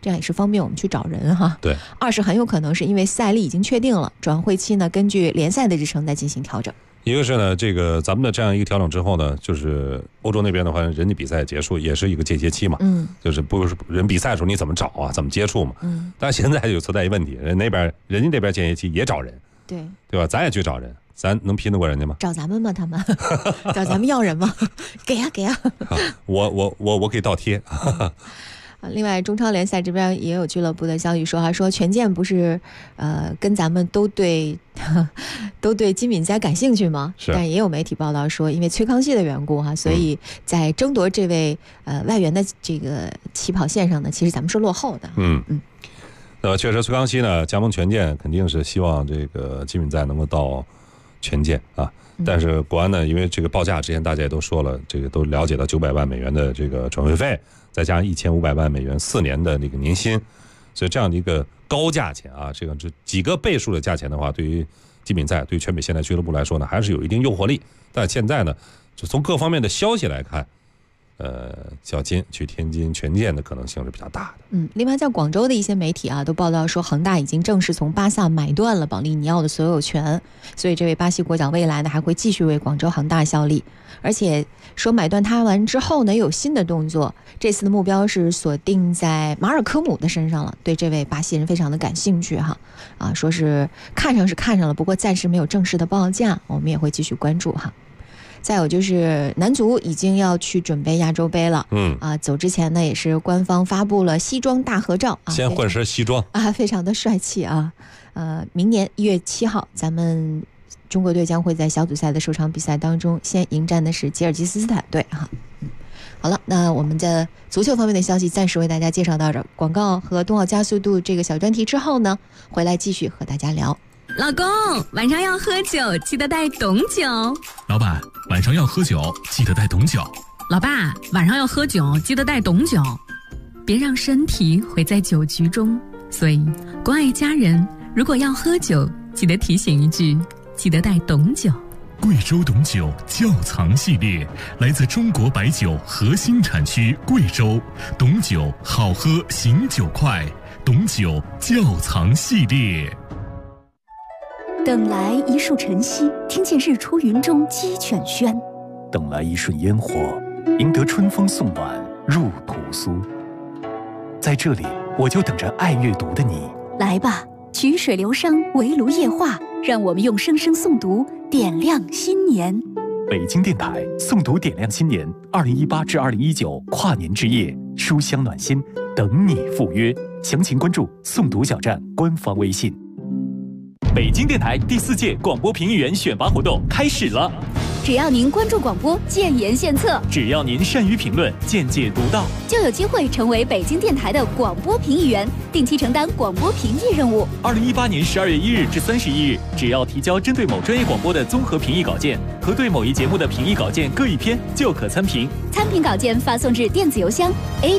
这样也是方便我们去找人哈。 对。 二是很有可能是因为赛历已经确定了，转会期呢根据联赛的日程再进行调整。 一个是呢，这个咱们的这样一个调整之后呢，就是欧洲那边的话，人家比赛结束也是一个间歇期嘛，就是不是人比赛的时候你怎么找啊，怎么接触嘛，但现在就存在一个问题，人家那边间歇期也找人，对吧？咱也去找人，咱能拼得过人家吗？ 找咱们吗？他们找咱们要人吗？给呀。 我可以倒贴。 另外，中超联赛这边也有俱乐部的消息说权健不是跟咱们都对金敏哉感兴趣吗？但也有媒体报道说，因为崔康熙的缘故所以在争夺这位外援的这个起跑线上呢，其实咱们是落后的。 确实崔康熙呢加盟权健，肯定是希望这个金敏哉能够到权健啊。但是国安呢，因为这个报价之前大家也都说了，这个都了解到900万美元的这个转会费，再加上1500万美元4年的那个年薪，所以这样的一个高价钱啊，这几个倍数的价钱的话，对于金敏哉，对于全北现代俱乐部来说呢，还是有一定诱惑力。但现在呢，就从各方面的消息来看，小金去天津权健的可能性是比较大的。 另外在广州的一些媒体都报道说，恒大已经正式从巴萨买断了保利尼奥的所有权，所以这位巴西国脚未来呢还会继续为广州恒大效力。而且说买断他完之后呢，又有新的动作，这次的目标是锁定在马尔科姆的身上了，对这位巴西人非常的感兴趣说是看上了，不过暂时没有正式的报价，我们也会继续关注再有就是男足已经要去准备亚洲杯了，走之前呢也是官方发布了西装大合照先换身西装非常的帅气明年1月7号，咱们中国队将会在小组赛的首场比赛当中先迎战的是吉尔吉斯斯坦队好了，那我们的足球方面的消息暂时为大家介绍到这儿，广告和冬奥加速度这个小专题之后呢，回来继续和大家聊。 老公，晚上要喝酒，记得带董酒。 老板，晚上要喝酒，记得带董酒。 老爸，晚上要喝酒，记得带董酒。别让身体毁在酒局中，所以关爱家人，如果要喝酒，记得提醒一句，记得带董酒。 贵州董酒窖藏系列，来自中国白酒核心产区贵州，董酒好喝醒酒快，董酒窖藏系列。 等来一树晨曦，听见日出云中鸡犬喧； 等来一瞬烟火，迎得春风送暖入屠苏。在这里，我就等着爱阅读的你。 来吧，曲水流觞，围炉夜话，让我们用声声诵读点亮新年。 北京电台诵读点亮新年2018至2019跨年之夜，书香暖心，等你赴约。详情关注诵读小站官方微信。北京电台第4届广播评议员选拔活动开始了。 只要您关注广播，建言献策； 只要您善于评论，见解独到， 就有机会成为北京电台的广播评议员，定期承担广播评议任务。 2018年12月1日至31日，只要提交针对某专业广播的综合评议稿件和对某一节目的评议稿件各一篇，就可参评。 参评稿件发送至电子邮箱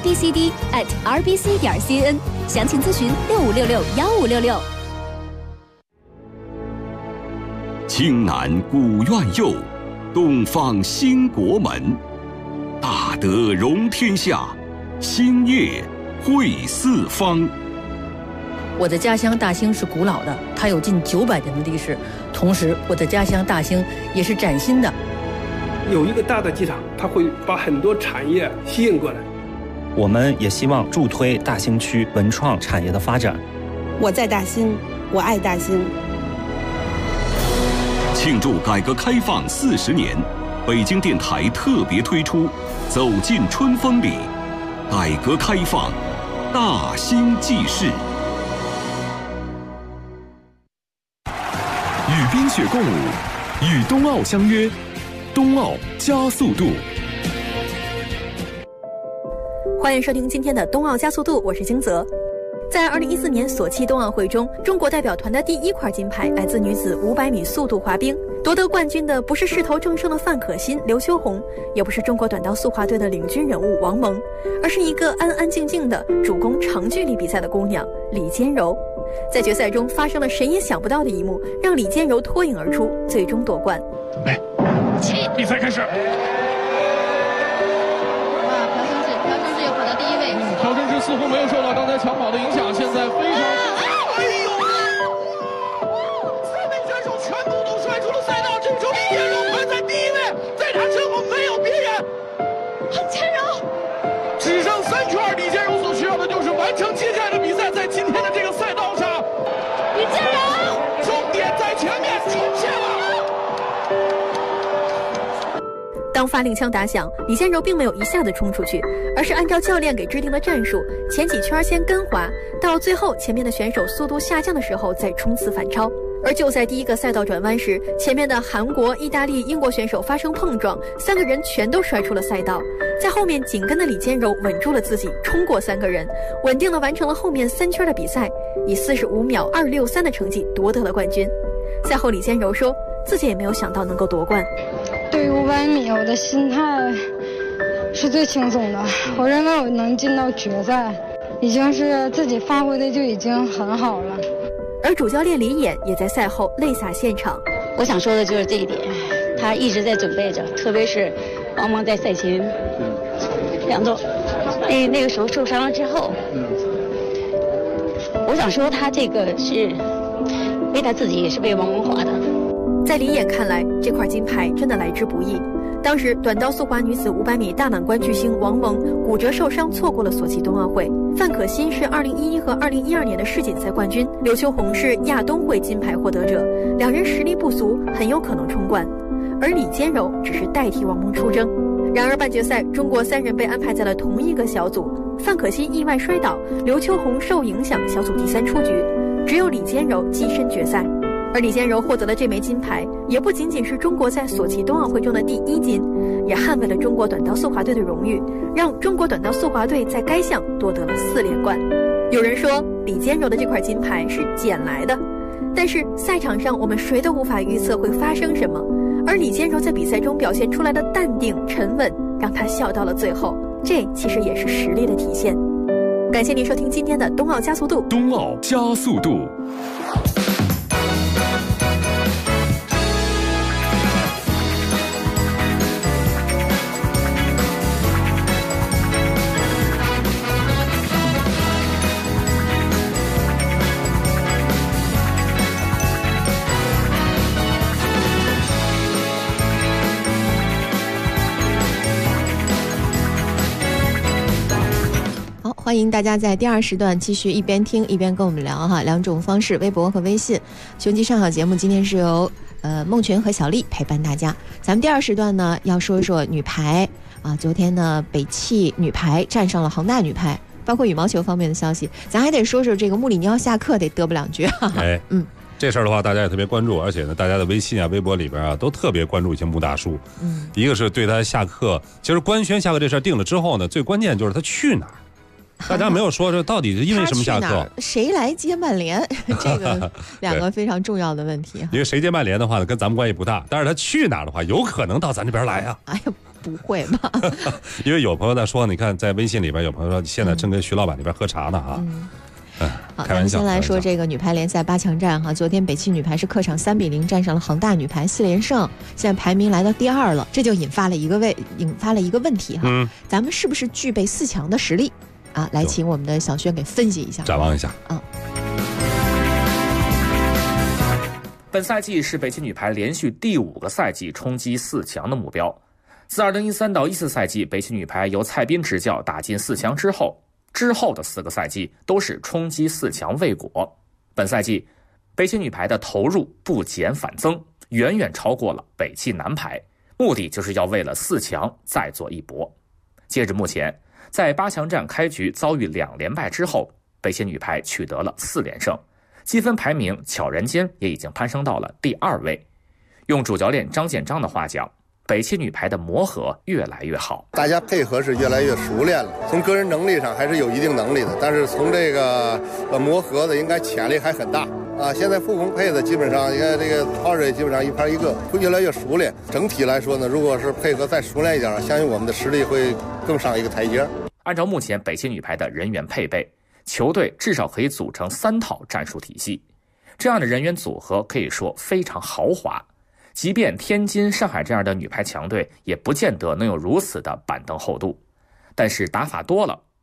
abcd@rbc.cn， 详情咨询65661566。 青南古院右，东方兴国门。大德容天下，兴业惠四方。 我的家乡大兴是古老的，它有近900年的历史。同时，我的家乡大兴也是崭新的。 有一个大的机场，它会把很多产业吸引过来。 我们也希望助推大兴区文创产业的发展。 我在大兴，我爱大兴。 庆祝改革开放40年，北京电台特别推出《走进春风里》，改革开放大兴纪事。 与冰雪共舞，与冬奥相约，冬奥加速度。 欢迎收听今天的冬奥加速度，我是金泽。在2014年索契冬奥会中，中国代表团的第1块金牌来自女子500米速度滑冰。夺得冠军的不是势头正盛的范可新、刘秋红，也不是中国短道速滑队的领军人物王蒙，而是一个安安静静的主攻长距离比赛的姑娘李坚柔。在决赛中发生了谁也想不到的一幕，让李坚柔脱颖而出，最终夺冠。 比赛开始。 哇，朴生志又跑到第1位。 朴生志势似乎没有受到刚才抢跑的影响，现在非常。哎呦！3名选手全部都甩出了赛道，这时候李建荣排在第1位，在他身后没有别人。 李建荣， 只剩3圈，李建荣所需要的就是完成接下来的比赛，在今天的这个赛道上， 李建荣， 终点在前面出现了。 当发令枪打响，李建柔并没有一下子冲出去，而是按照教练给制定的战术，前几圈先跟滑，到最后前面的选手速度下降的时候再冲刺反超。而就在第一个赛道转弯时，前面的韩国、意大利、英国选手发生碰撞，3个人全都摔出了赛道。在后面紧跟的李建柔稳住了自己，冲过3个人，稳定地完成了后面3圈的比赛，以45秒263的成绩夺得了冠军。赛后李建柔说，自己也没有想到能够夺冠。 对于500米，我的心态是最轻松的。我认为我能进到决赛，已经是自己发挥的就已经很好了。 而主教练李琰也在赛后泪洒现场。 我想说的就是这一点，他一直在准备着，特别是王蒙在赛前2周那个时候受伤了之后，我想说他这个是为他自己，也是为王蒙滑的。 在李琰看来，这块金牌真的来之不易。当时短道速滑女子500米大满贯巨星王蒙骨折受伤，错过了索契冬奥会。范可新是2011和2012年的世锦赛冠军，刘秋红是亚冬会金牌获得者，两人实力不俗，很有可能冲冠。而李建柔只是代替王蒙出征。然而半决赛，中国3人被安排在了同一个小组，范可新意外摔倒，刘秋红受影响，小组第3出局，只有李建柔跻身决赛。而李建柔获得了这枚金牌，也不仅仅是中国在索契冬奥会中的第1金，也捍卫了中国短道速滑队的荣誉，让中国短道速滑队在该项夺得了4连冠。有人说李建柔的这块金牌是捡来的，但是赛场上我们谁都无法预测会发生什么，而李建柔在比赛中表现出来的淡定沉稳，让他笑到了最后，这其实也是实力的体现。感谢您收听今天的冬奥加速度。 冬奥加速度。 欢迎大家在第2时段继续一边听一边跟我们聊哈，2种方式，微博和微信。雄鸡上好节目今天是由孟群和小丽陪伴大家。咱们第2时段呢要说说女排啊，昨天呢北汽女排战胜了恒大女排，包括羽毛球方面的消息，咱还得说说这个穆里尼奥下课得嘚啵2句哈。 这事儿的话，大家也特别关注，而且呢，大家的微信啊、微博里边啊，都特别关注一些穆大叔。一个是对他下课，其实官宣下课这事儿定了之后呢，最关键就是他去哪儿。大家没有说这到底是因为什么下课？ 谁来接曼联？这个2个非常重要的问题。 因为谁接曼联的话呢，跟咱们关系不大，但是他去哪儿的话，有可能到咱这边来啊。 哎呀，不会吧？ 因为有朋友在说，你看在微信里边有朋友说，现在正跟徐老板那边喝茶呢啊。 好，咱们先来说这个女排联赛8强战哈。昨天北汽女排是客场3比0战胜了恒大女排，4连胜，现在排名来到第2了，这就引发了一个问题哈。咱们是不是具备4强的实力？啊，来请我们的小轩给分析一下， 展望一下。 本赛季是北汽女排连续第5个赛季冲击4强的目标。自2013到14赛季，北汽女排由蔡斌执教打进4强之后的4个赛季都是冲击4强未果。本赛季，北汽女排的投入不减反增，远远超过了北汽男排，目的就是要为了4强再做一搏。截至目前，在8强战开局遭遇2连败之后，北汽女排取得了4连胜，积分排名悄然间也已经攀升到了第2位。用主教练张建章的话讲，北汽女排的磨合越来越好， 大家配合是越来越熟练了。从个人能力上还是有一定能力的，但是从这个磨合的应该潜力还很大啊。现在傅红配的基本上，你看这个泡水基本上一拍一个，会越来越熟练。整体来说呢，如果是配合再熟练一点，相信我们的实力会更上一个台阶。 按照目前北汽女排的人员配备，球队至少可以组成3套战术体系，这样的人员组合可以说非常豪华。即便天津、上海这样的女排强队，也不见得能有如此的板凳厚度。但是打法多了，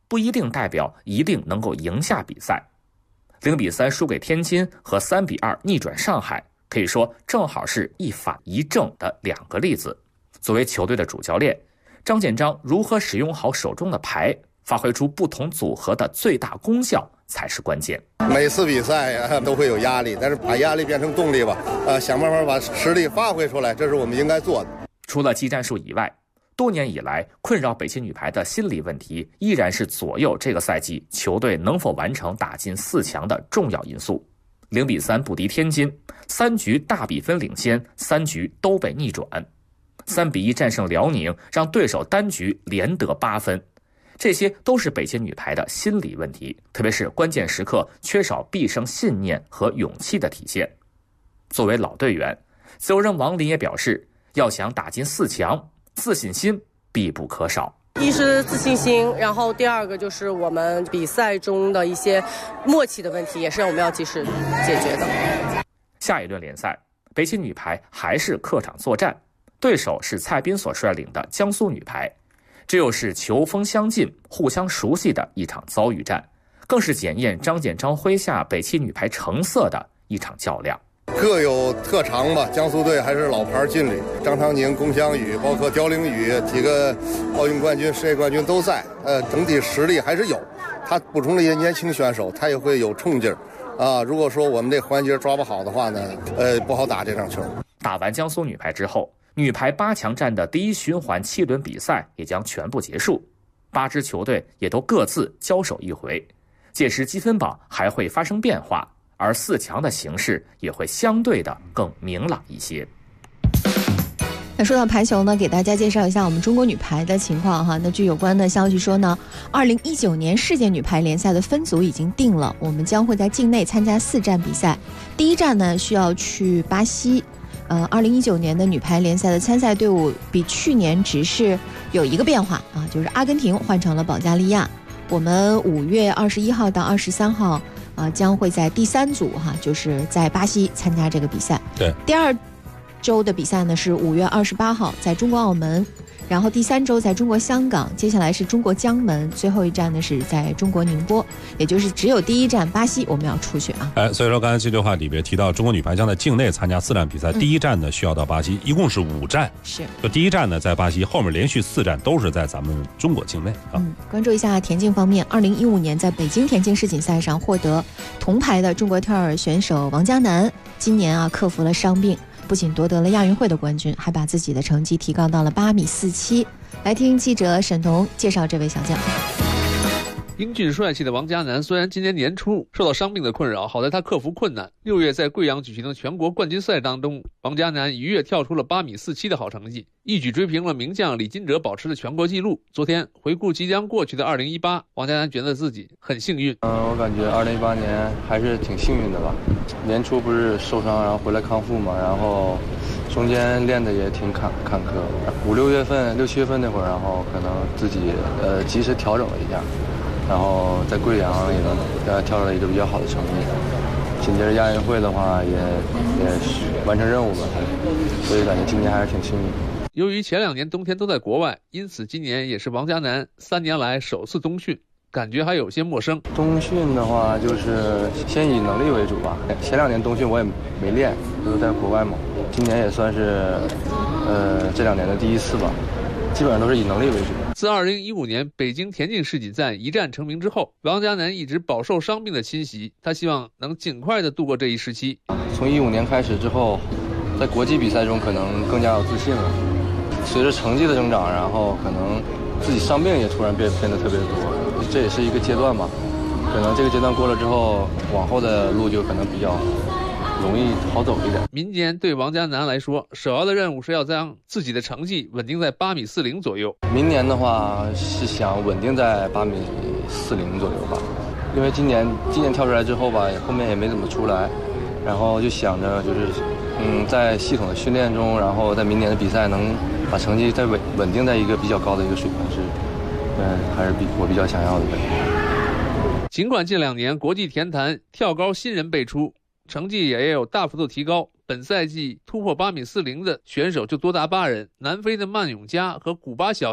不一定代表一定能够赢下比赛。0比3输给天津和3比2逆转上海，可以说正好是一反一正的2个例子。作为球队的主教练，张建章如何使用好手中的牌，发挥出不同组合的最大功效才是关键。 每次比赛都会有压力，但是把压力变成动力吧，想办法把实力发挥出来，这是我们应该做的。 除了技战术以外，多年以来困扰北京女排的心理问题依然是左右这个赛季球队能否完成打进4强的重要因素。0比3不敌天津，3局大比分领先，3局都被逆转，3比1战胜辽宁，让对手单局连得8分。这些都是北京女排的心理问题，特别是关键时刻缺少必胜信念和勇气的体现。作为老队员，自由人王林也表示，要想打进4强，自信心必不可少。 一是自信心，然后第二个就是我们比赛中的一些默契的问题，也是我们要及时解决的。 下一轮联赛，北京女排还是客场作战，对手是蔡斌所率领的江苏女排。这又是球风相近、互相熟悉的一场遭遇战，更是检验张建章麾下北汽女排成色的一场较量。 各有特长吧，江苏队还是老牌劲旅，张常宁、龚翔宇，包括刁玲宇几个奥运冠军、世界冠军都在，整体实力还是有。他补充了一些年轻选手，他也会有冲劲儿啊。如果说我们这环节抓不好的话呢，不好打这场球。 打完江苏女排之后，女排8强战的第1循环7轮比赛也将全部结束，8支球队也都各自交手一回，届时积分榜还会发生变化，而4强的形势也会相对的更明朗一些。 那说到排球呢，给大家介绍一下我们中国女排的情况哈。那据有关的消息说呢，2019年世界女排联赛的分组已经定了，我们将会在境内参加4站比赛。第一站呢需要去巴西。2019年的女排联赛的参赛队伍比去年只是有一个变化啊，就是阿根廷换成了保加利亚。我们5月21号到23号将会在第3组就是在巴西参加这个比赛。 对， 第2周的比赛呢是5月28号在中国澳门，然后第3周在中国香港，接下来是中国江门，最后一站呢是在中国宁波，也就是只有第一站巴西我们要出去啊。 所以说刚才这句话里边提到中国女排将在境内参加4站比赛，第一站呢需要到巴西，一共是5站。 是， 就第一站呢在巴西，后面连续4站都是在咱们中国境内啊。 关注一下田径方面，2015年在北京田径世锦赛上获得铜牌的中国跳尔选手王嘉男，今年克服了伤病，不仅夺得了亚运会的冠军，还把自己的成绩提高到了8米47。来听记者沈彤介绍这位小将。 英俊帅气的王嘉男虽然今年年初受到伤病的困扰，好在他克服困难。6月在贵阳举行的全国冠军赛当中，王嘉男一跃跳出了8米47的好成绩，一举追平了名将李金哲保持的全国纪录。昨天回顾即将过去的2018，王嘉男觉得自己很幸运。 我感觉2018年还是挺幸运的吧。年初不是受伤，然后回来康复嘛，然后中间练的也挺坎坷。5、6月份、6、7月份那会儿，然后可能自己及时调整了一下。然后在贵阳也能跳出了一个比较好的成绩，紧接着亚运会的话也完成任务了，所以感觉今年还是挺幸运。 由于前2年冬天都在国外，因此今年也是王嘉男3年来首次冬训，感觉还有些陌生。 冬训的话就是先以能力为主吧，前2年冬训我也没练，都在国外嘛，今年也算是这2年的第1次吧，基本上都是以能力为主。 自2015年北京田径世锦赛一战成名之后，王嘉男一直饱受伤病的侵袭，他希望能尽快的度过这一时期。 从15年开始之后，在国际比赛中可能更加有自信了。随着成绩的增长，然后可能自己伤病也突然变得特别多，这也是一个阶段吧。可能这个阶段过了之后，往后的路就可能比较容易好走一点。 明年对王嘉男来说，首要的任务是要将自己的成绩稳定在8米40左右。 明年的话是想稳定在8米40左右吧，因为今年跳出来之后吧，后面也没怎么出来，然后就想着就是在系统的训练中，然后在明年的比赛能把成绩再稳定在一个比较高的一个水平，是还是我比较想要的。 尽管近2年国际田坛跳高新人辈出，成绩也有大幅度提高，本赛季突破8米40的选手就多达8人，南非的曼永加和古巴小将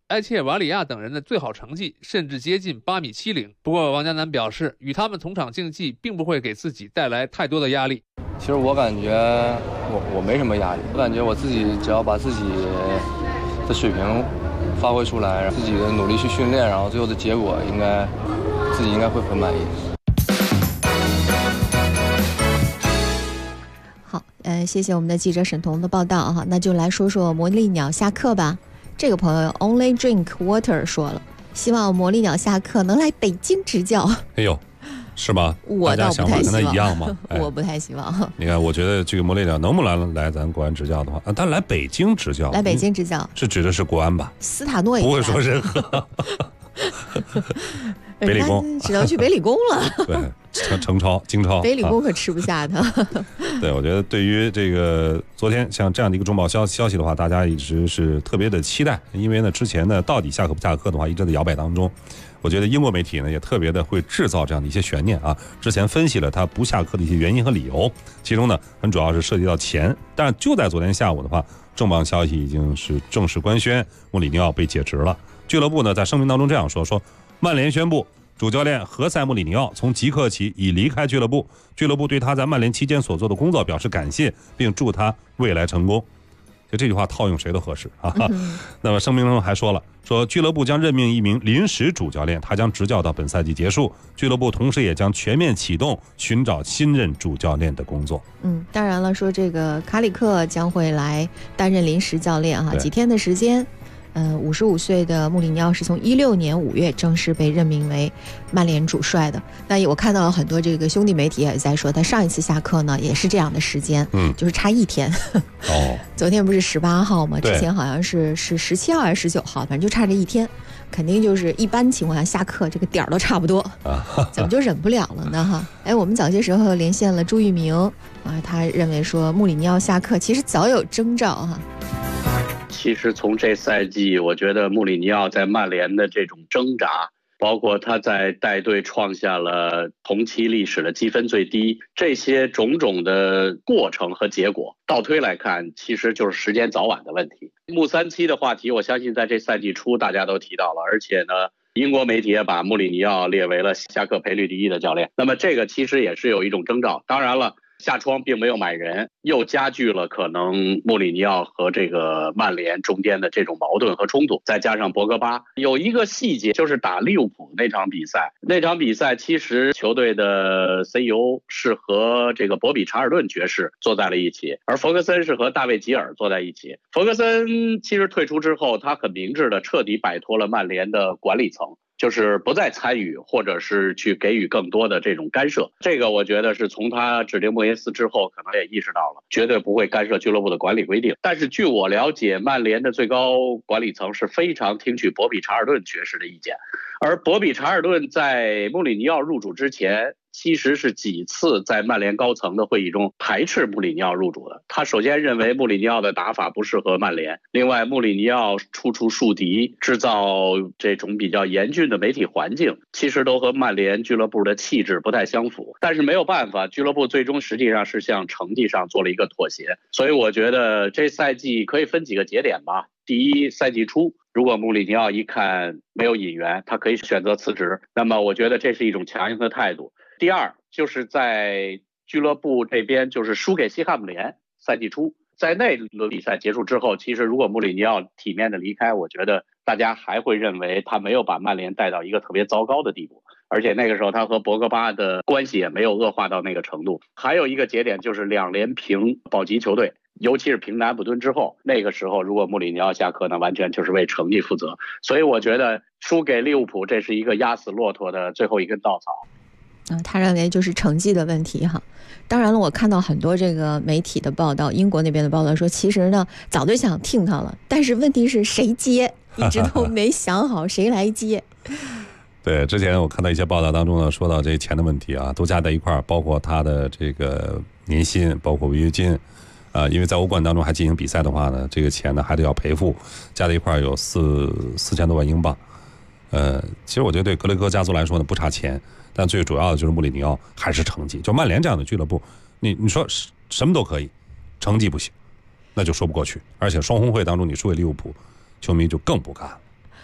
埃切瓦里亚等人的最好成绩甚至接近8.70米。不过王嘉男表示，与他们同场竞技并不会给自己带来太多的压力。 其实我感觉我没什么压力，我感觉我自己只要把自己的水平发挥出来，自己的努力去训练，然后最后的结果自己应该会很满意。 好，谢谢我们的记者沈彤的报道哈，那就来说说魔力鸟下课吧。这个朋友 Only Drink Water 说了，希望魔力鸟下课能来北京执教。 哎呦，是吗？ 我倒不太希望， 大家想法跟他一样吗？ 我不太希望。 你看，我觉得这个魔力鸟能不能来咱国安执教的话，他来北京执教， 来北京执教是指的是国安吧？ 斯塔诺也不会说任何。北理工只能去北理工了。 对，程超、京超， 北理工可吃不下他。 对，我觉得对于这个昨天像这样的一个重磅消息的话，大家一直是特别的期待，因为呢之前呢到底下课不下课的话一直在摇摆当中。我觉得英国媒体呢也特别的会制造这样的一些悬念啊。之前分析了他不下课的一些原因和理由，其中呢很主要是涉及到钱。但是就在昨天下午的话，重磅消息已经是正式官宣，穆里尼奥被解职了。俱乐部呢在声明当中这样说，曼联宣布主教练何塞·穆里尼奥从即刻起已离开俱乐部，俱乐部对他在曼联期间所做的工作表示感谢，并祝他未来成功。就这句话套用谁都合适啊。那么声明中还说俱乐部将任命一名临时主教练，他将执教到本赛季结束。俱乐部同时也将全面启动寻找新任主教练的工作。 当然了，说这个卡里克将会来担任临时教练哈，几天的时间。55岁的穆里尼奥是从16年5月正式被任命为曼联主帅的。那我看到了很多这个兄弟媒体也在说，他上一次下课呢也是这样的时间，就是差1天。昨天不是18号吗？之前好像是17号还是19号，反正就差这1天。肯定就是一般情况下下课这个点儿都差不多，怎么就忍不了了呢哈？我们早些时候连线了朱玉明啊，他认为说穆里尼奥下课其实早有征兆哈。 其实从这赛季，我觉得穆里尼奥在曼联的这种挣扎，包括他在带队创下了同期历史的积分最低，这些种种的过程和结果倒推来看，其实就是时间早晚的问题。穆3期的话题，我相信在这赛季初大家都提到了，而且呢，英国媒体也把穆里尼奥列为了下课赔率第1的教练。那么这个其实也是有一种征兆。当然了，下窗并没有买人，又加剧了可能穆里尼奥和这个曼联中间的这种矛盾和冲突。再加上博格巴有一个细节，就是打利物浦那场比赛，其实球队的 CEO 是和这个博比查尔顿爵士坐在了一起，而弗格森是和大卫吉尔坐在一起。弗格森其实退出之后，他很明智的彻底摆脱了曼联的管理层，就是不再参与或者是去给予更多的这种干涉。这个我觉得是从他指定莫耶斯之后可能也意识到了，绝对不会干涉俱乐部的管理规定。但是据我了解，曼联的最高管理层是非常听取博比查尔顿爵士的意见，而博比查尔顿在穆里尼奥入主之前其实是几次在曼联高层的会议中排斥穆里尼奥入主的。他首先认为穆里尼奥的打法不适合曼联，另外穆里尼奥处处树敌，制造这种比较严峻的媒体环境，其实都和曼联俱乐部的气质不太相符。但是没有办法，俱乐部最终实际上是向成绩上做了一个妥协。所以我觉得这赛季可以分几个节点吧。第一，赛季初如果穆里尼奥一看没有引援，他可以选择辞职，那么我觉得这是一种强硬的态度。第二，就是在俱乐部这边就是输给西汉姆联，赛季初在那轮比赛结束之后，其实如果穆里尼奥体面的离开，我觉得大家还会认为他没有把曼联带到一个特别糟糕的地步，而且那个时候他和博格巴的关系也没有恶化到那个程度。还有一个节点就是2连平保级球队，尤其是平南普顿之后，那个时候如果穆里尼奥下课呢，完全就是为成绩负责。所以我觉得输给利物浦这是一个压死骆驼的最后一根稻草。 他认为就是成绩的问题哈。当然了，我看到很多这个媒体的报道，英国那边的报道说，其实呢早就想听他了，但是问题是谁接，一直都没想好谁来接。 对，之前我看到一些报道当中呢，说到这钱的问题啊，都加在一块儿，包括他的这个年薪，包括违约金，因为在欧冠当中还进行比赛的话呢，这个钱呢还得要赔付，加在一块儿有4000多万英镑。其实我觉得对格雷戈家族来说呢不差钱，但最主要的就是穆里尼奥还是成绩。就曼联这样的俱乐部，你说什么都可以，成绩不行，那就说不过去。而且双红会当中你输给利物浦，球迷就更不干了。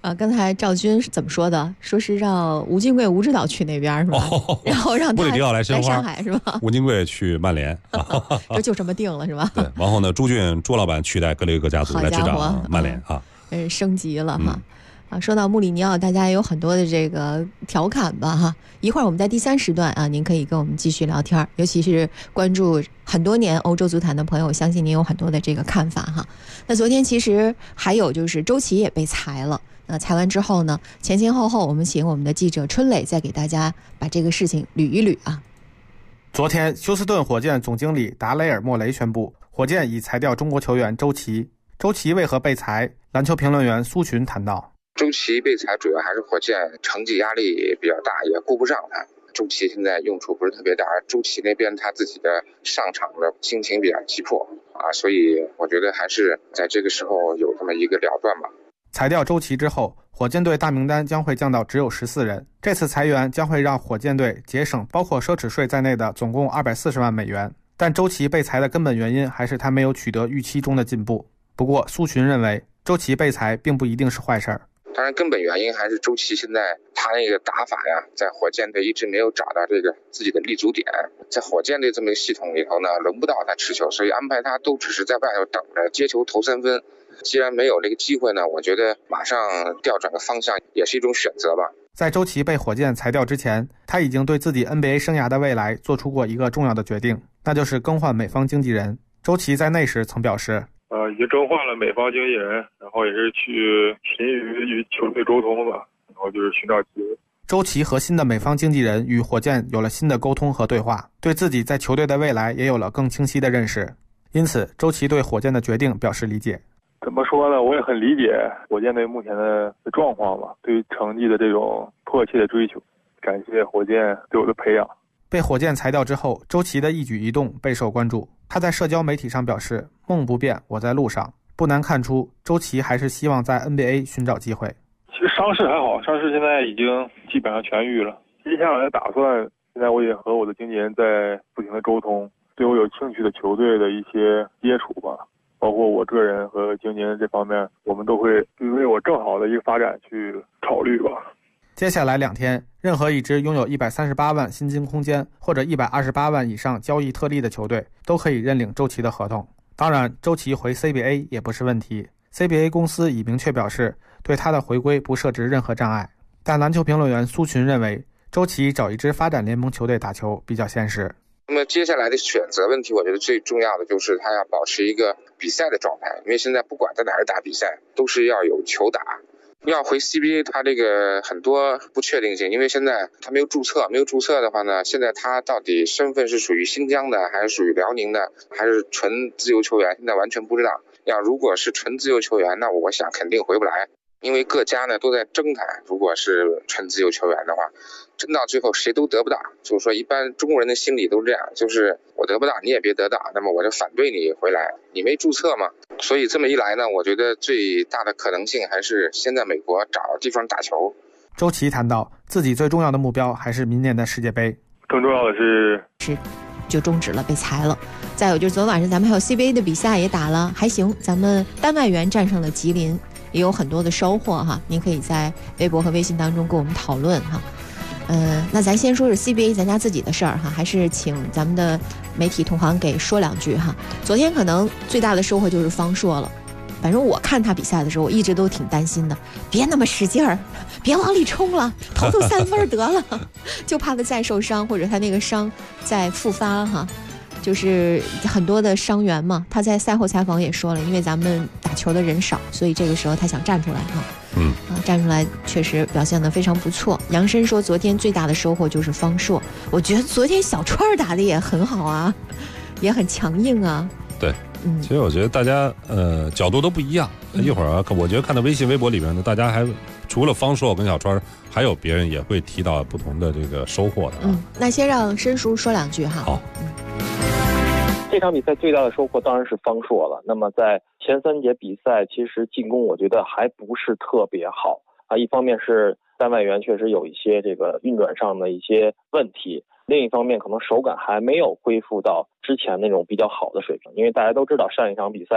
刚才赵军是怎么说的？说是让吴金贵吴指导去那边是吧？然后让他穆里尼奥来上海是吧？ 吴金贵去曼联， 就这么定了是吧？ 对，然后呢，朱俊朱老板取代格雷格家族来执掌曼联啊， 升级了哈。说到穆里尼奥，大家也有很多的这个调侃吧哈。一会儿我们在第3时段啊，您可以跟我们继续聊天，尤其是关注很多年欧洲足坛的朋友，相信您有很多的这个看法哈。那昨天其实还有就是周琦也被裁了，那裁完之后呢，前前后后我们请我们的记者春磊再给大家把这个事情捋一捋啊。 昨天，休斯顿火箭总经理达雷尔·莫雷宣布，火箭已裁掉中国球员周琦。周琦为何被裁？篮球评论员苏群谈到。 周琦被裁主要还是火箭成绩压力比较大，也顾不上他。周琦现在用处不是特别大，周琦那边他自己的上场的心情比较急迫啊，所以我觉得还是在这个时候有这么一个了断吧。 裁掉周琦之后，火箭队大名单将会降到只有14人。这次裁员将会让火箭队节省包括奢侈税在内的总共240万美元。但周琦被裁的根本原因还是他没有取得预期中的进步。不过苏群认为，周琦被裁并不一定是坏事儿。 当然根本原因还是周琦现在他那个打法呀，在火箭队一直没有找到这个自己的立足点，在火箭队这么一个系统里头呢，轮不到他持球，所以安排他都只是在外头等着接球投3分。既然没有这个机会呢，我觉得马上调转个方向也是一种选择吧。 在周琦被火箭裁掉之前，他已经对自己 NBA 生涯的未来做出过一个重要的决定，那就是更换美方经纪人。周琦在那时曾表示， 已经更换了美方经纪人，然后也是去勤于与球队沟通吧，然后就是寻找机会。 周琦和新的美方经纪人与火箭有了新的沟通和对话，对自己在球队的未来也有了更清晰的认识。因此，周琦对火箭的决定表示理解。 怎么说呢？我也很理解火箭队目前的状况吧，对于成绩的这种迫切的追求。感谢火箭对我的培养。 被火箭裁掉之后，周琦的一举一动备受关注。他在社交媒体上表示，梦不变，我在路上。不难看出，周琦还是希望在 NBA 寻找机会。 其实伤势还好，伤势现在已经基本上痊愈了。接下来的打算，现在我也和我的经纪人在不停的沟通，对我有兴趣的球队的一些接触吧，包括我个人和经纪人这方面，我们都会为我更好的一个发展去考虑吧。 接下来2天，任何一支拥有138万薪金空间或者128万以上交易特例的球队都可以认领周琦的合同。当然，周琦回 CBA 也不是问题。CBA 公司已明确表示，对他的回归不设置任何障碍。但篮球评论员苏群认为，周琦找一支发展联盟球队打球比较现实。 那么接下来的选择问题，我觉得最重要的就是他要保持一个比赛的状态，因为现在不管在哪儿打比赛，都是要有球打。要回 CBA 他这个很多不确定性，因为现在他没有注册的话呢，现在他到底身份是属于新疆的还是属于辽宁的还是纯自由球员，现在完全不知道。如果是纯自由球员，那我想肯定回不来，因为各家呢都在争他，如果是纯自由球员的话，争到最后谁都得不到。就是说一般中国人的心理都这样，就是我得不到你也别得到，那么我就反对你回来，你没注册嘛。所以这么一来呢，我觉得最大的可能性还是先在美国找地方打球。 周琦谈到自己最重要的目标还是明年的世界杯， 更重要的是就终止了，被裁了。再有就是昨晚上咱们还有 CBA 的比赛也打了，还行，咱们丹麦援战胜了吉林，也有很多的收获哈。您可以在微博和微信当中跟我们讨论哈。那咱先说是 CBA 咱家自己的事儿哈，还是请咱们的媒体同行给说2句哈。昨天可能最大的收获就是方硕了，反正我看他比赛的时候，我一直都挺担心的，别那么使劲儿，别往里冲了，投3分得了，就怕他再受伤或者他那个伤再复发哈。就是很多的伤员嘛，他在赛后采访也说了，因为咱们打球的人少，所以这个时候他想站出来哈。站出来确实表现得非常不错。杨申说昨天最大的收获就是方硕，我觉得昨天小川打的也很好啊，也很强硬啊。 对，其实我觉得大家角度都不一样。一会儿我觉得看到微信微博里面的大家还除了方硕跟小川，还有别人也会提到不同的这个收获的。 那先让申叔说2句哈。 好。 这场比赛最大的收获当然是方硕了。那么在前3节比赛，其实进攻我觉得还不是特别好啊。一方面是丹麦援确实有一些这个运转上的一些问题，另一方面可能手感还没有恢复到之前那种比较好的水平。因为大家都知道上一场比赛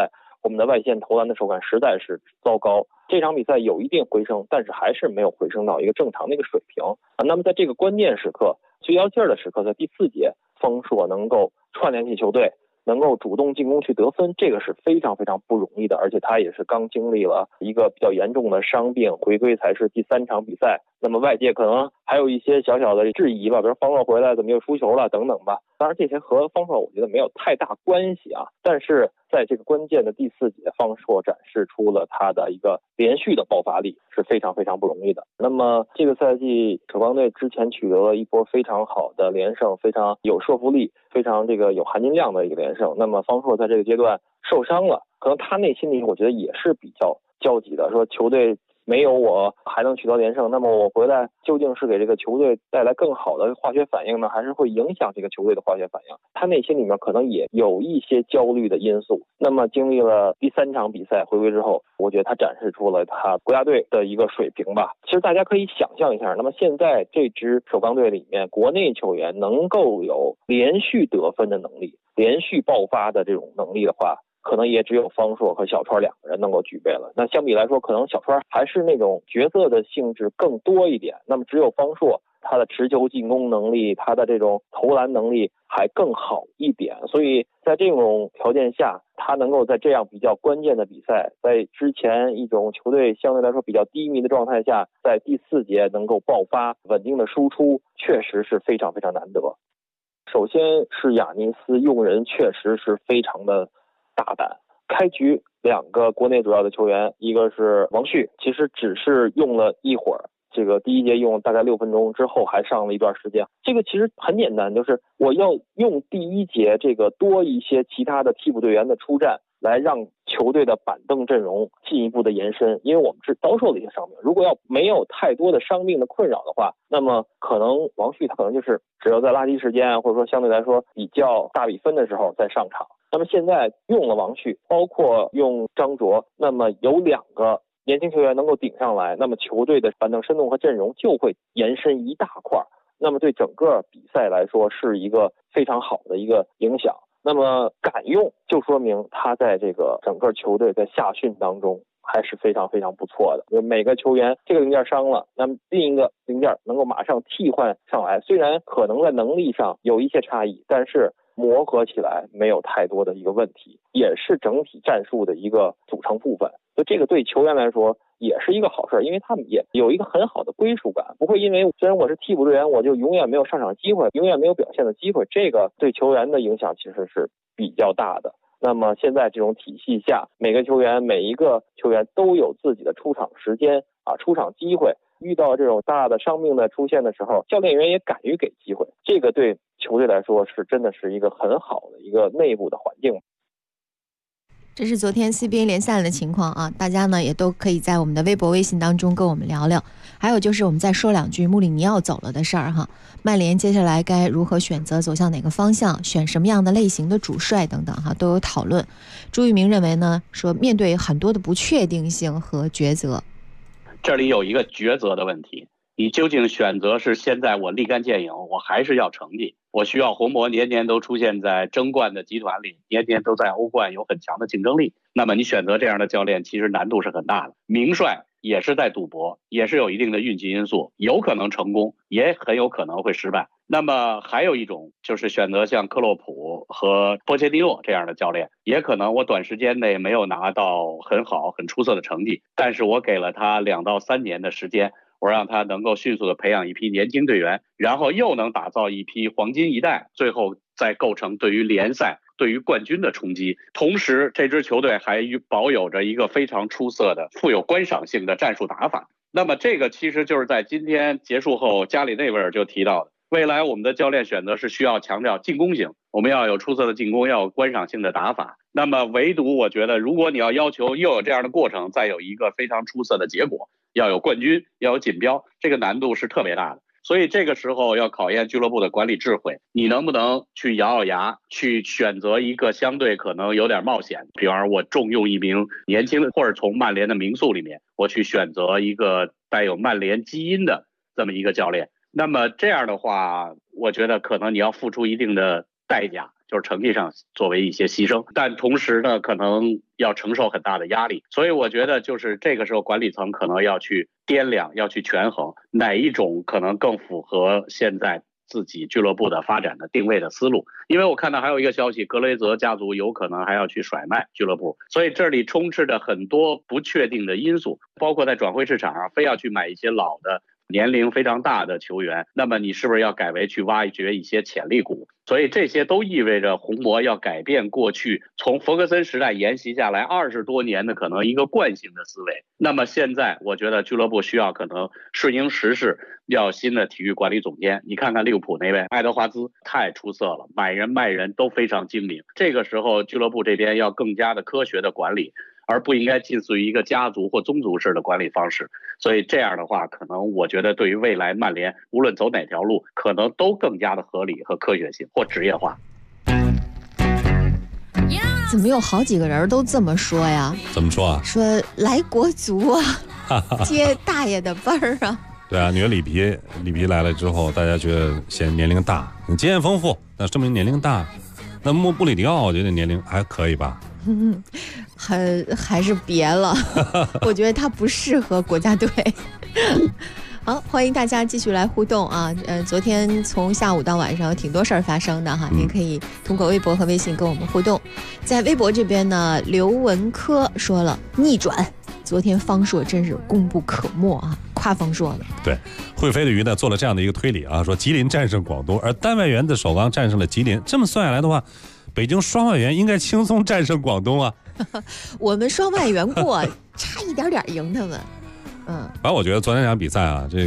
我们的外线投篮的手感实在是糟糕。这场比赛有一定回升，但是还是没有回升到一个正常的一个水平啊。那么在这个关键时刻、最要劲儿的时刻，在第4节，方硕能够串联起球队，能够主动进攻去得分，这个是非常非常不容易的，而且他也是刚经历了一个比较严重的伤病，回归才是第3场比赛。那么外界可能还有一些小小的质疑吧，比如方硕回来怎么又输球了等等吧。当然这些和方硕我觉得没有太大关系啊，但是在这个关键的第4节，方硕展示出了他的一个连续的爆发力，是非常非常不容易的。那么这个赛季首钢队之前取得了一波非常好的连胜，非常有说服力，非常有含金量的一个连胜。那么方硕在这个阶段受伤了，可能他内心里我觉得也是比较焦急的，说球队没有我还能取得连胜，那么我回来究竟是给这个球队带来更好的化学反应呢，还是会影响这个球队的化学反应？他内心里面可能也有一些焦虑的因素。那么经历了第3场比赛回归之后，我觉得他展示出了他国家队的一个水平吧。其实大家可以想象一下，那么现在这支首钢队里面国内球员能够有连续得分的能力、连续爆发的这种能力的话，可能也只有方硕和小川2个人能够具备了。那相比来说，可能小川还是那种角色的性质更多一点，那么只有方硕他的持球进攻能力，他的这种投篮能力还更好一点。所以在这种条件下，他能够在这样比较关键的比赛，在之前一种球队相对来说比较低迷的状态下，在第4节能够爆发稳定的输出，确实是非常非常难得。首先是亚尼斯用人确实是非常的大胆，开局2个国内主要的球员，一个是王旭，其实只是用了一会儿，这个第1节用大概6分钟之后还上了一段时间。这个其实很简单，就是我要用第1节这个多一些其他的替补队员的出战，来让球队的板凳阵容进一步的延伸。因为我们是遭受了一些伤病，如果要没有太多的伤病的困扰的话，那么可能王旭他可能就是只要在垃圾时间，或者说相对来说比较大比分的时候再上场。那么现在用了王旭，包括用张卓，那么有2个年轻球员能够顶上来，那么球队的板凳深度和阵容就会延伸一大块，那么对整个比赛来说是一个非常好的一个影响。那么敢用就说明他在这个整个球队在夏训当中还是非常非常不错的。每个球员这个零件伤了，那么另一个零件能够马上替换上来，虽然可能在能力上有一些差异，但是磨合起来没有太多的一个问题，也是整体战术的一个组成部分。所以这个对球员来说也是一个好事，因为他们也有一个很好的归属感，不会因为虽然我是替补队员，我就永远没有上场机会，永远没有表现的机会，这个对球员的影响其实是比较大的。那么现在这种体系下，每个球员每一个球员都有自己的出场时间出场机会，遇到这种大的伤病的出现的时候，教练员也敢于给机会，这个对球队来说是真的是一个很好的一个内部的环境。 这是昨天 CBA 联赛的情况啊，大家呢也都可以在我们的微博微信当中跟我们聊聊。还有就是我们再说2句穆里尼奥走了的事儿哈，曼联接下来该如何选择，走向哪个方向，选什么样的类型的主帅等等哈，都有讨论。朱玉明认为呢，说面对很多的不确定性和抉择， 这里有一个抉择的问题，你究竟选择是现在我立竿见影，我还是要成绩，我需要红魔年年都出现在争冠的集团里，年年都在欧冠有很强的竞争力，那么你选择这样的教练其实难度是很大的。名帅也是在赌博，也是有一定的运气因素，有可能成功，也很有可能会失败。那么还有一种就是选择像克洛普和波切蒂诺这样的教练，也可能我短时间内没有拿到很好很出色的成绩，但是我给了他2到3年的时间，我让他能够迅速的培养一批年轻队员，然后又能打造一批黄金一代，最后再构成对于联赛对于冠军的冲击。同时这支球队还保有着一个非常出色的富有观赏性的战术打法。那么这个其实就是在今天结束后加里内维尔就提到的，未来我们的教练选择是需要强调进攻型，我们要有出色的进攻，要有观赏性的打法。那么唯独我觉得如果你要求又有这样的过程，再有一个非常出色的结果，要有冠军，要有锦标，这个难度是特别大的。所以这个时候要考验俱乐部的管理智慧，你能不能去咬牙去选择一个相对可能有点冒险，比方说我重用一名年轻的，或者从曼联的名宿里面我去选择一个带有曼联基因的这么一个教练。那么这样的话我觉得可能你要付出一定的代价， 就是成绩上作为一些牺牲，但同时呢，可能要承受很大的压力。所以我觉得就是这个时候管理层可能要去掂量，要去权衡哪一种可能更符合现在自己俱乐部的发展的定位的思路。因为我看到还有一个消息，格雷泽家族有可能还要去甩卖俱乐部，所以这里充斥着很多不确定的因素，包括在转会市场上非要去买一些老的年龄非常大的球员，那么你是不是要改为去挖掘一些潜力股？所以这些都意味着红魔要改变过去从弗格森时代沿袭下来20多年的可能一个惯性的思维。那么现在我觉得俱乐部需要可能顺应时势，要新的体育管理总监。你看看利物浦那位爱德华兹太出色了，买人卖人都非常精明。这个时候俱乐部这边要更加的科学的管理，而不应该近似于一个家族或宗族式的管理方式。所以这样的话，可能我觉得对于未来曼联无论走哪条路，可能都更加的合理和科学性或职业化。 怎么有好几个人都这么说呀？ 怎么说啊？ 说来国足啊，接大爷的辈儿啊。 对啊，你说里皮来了之后，大家觉得显年龄大，经验丰富，那证明年龄大。那穆里尼奥我觉得年龄还可以吧？ 还是别了，我觉得他不适合国家队。好，欢迎大家继续来互动啊！昨天从下午到晚上有挺多事儿发生的哈，您可以通过微博和微信跟我们互动。在微博这边呢，刘文科说了逆转，昨天方硕真是功不可没啊，夸方硕的。 对，会飞的鱼呢做了这样的一个推理啊，说吉林战胜广东，而单外援的首钢战胜了吉林，这么算下来的话，北京双外援应该轻松战胜广东啊。 我们双外援过，差一点点赢他们。 反正我觉得昨天这场比赛啊，这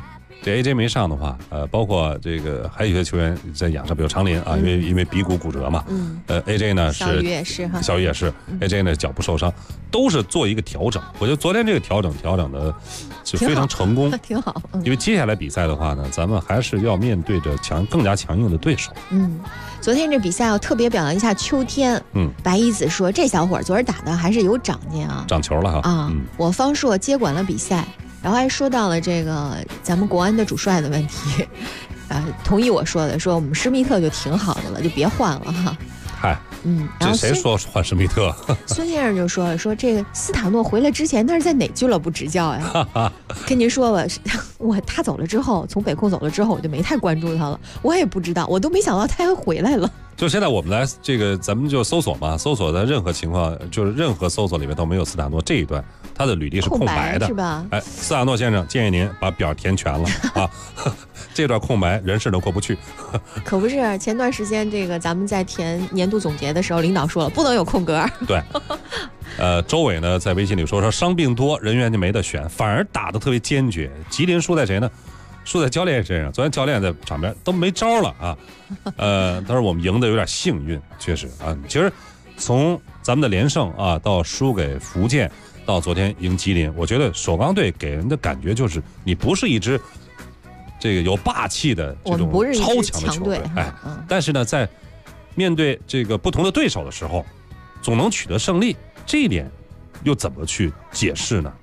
AJ 没上的话，包括这个还有一些球员在养伤，比如长林啊，因为鼻骨骨折嘛，AJ 呢是小鱼也是哈， 小鱼也是，AJ 呢脚部受伤，都是做一个调整。我觉得昨天这个调整的是非常成功， 挺好。 因为接下来比赛的话呢，咱们还是要面对着更加强硬的对手。 昨天这比赛要特别表扬一下秋天。白一子说这小伙昨儿打的还是有长进啊， 长球了哈啊！我方硕接管了比赛。然后还说到了这个咱们国安的主帅的问题，同意我说的，说我们施密特就挺好的了，就别换了哈。 嗨， 然后这谁说换施密特？ 孙先生就说这个斯塔诺回来之前，他是在哪俱乐部执教呀？跟您说吧，他走了之后，从北控走了之后，我就没太关注他了，我也不知道，我都没想到他还回来了。 就现在我们来这个，咱们就搜索嘛，搜索的任何情况，就是任何搜索里面都没有斯塔诺这一段，他的履历是空白的， 是吧？ 哎，斯塔诺先生建议您把表填全了啊，这段空白人事都过不去。 可不是，前段时间这个咱们在填年度总结的时候，领导说了不能有空格。对， 周伟呢在微信里说伤病多，人员就没得选，反而打得特别坚决。吉林输在谁呢？输在教练身上。昨天教练在场边都没招了啊。但是我们赢得有点幸运，确实啊。其实从咱们的连胜啊到输给福建，到昨天赢吉林，我觉得首钢队给人的感觉就是你不是一支这个有霸气的这种超强的球队，但是呢，在面对这个不同的对手的时候，总能取得胜利，这一点又怎么去解释呢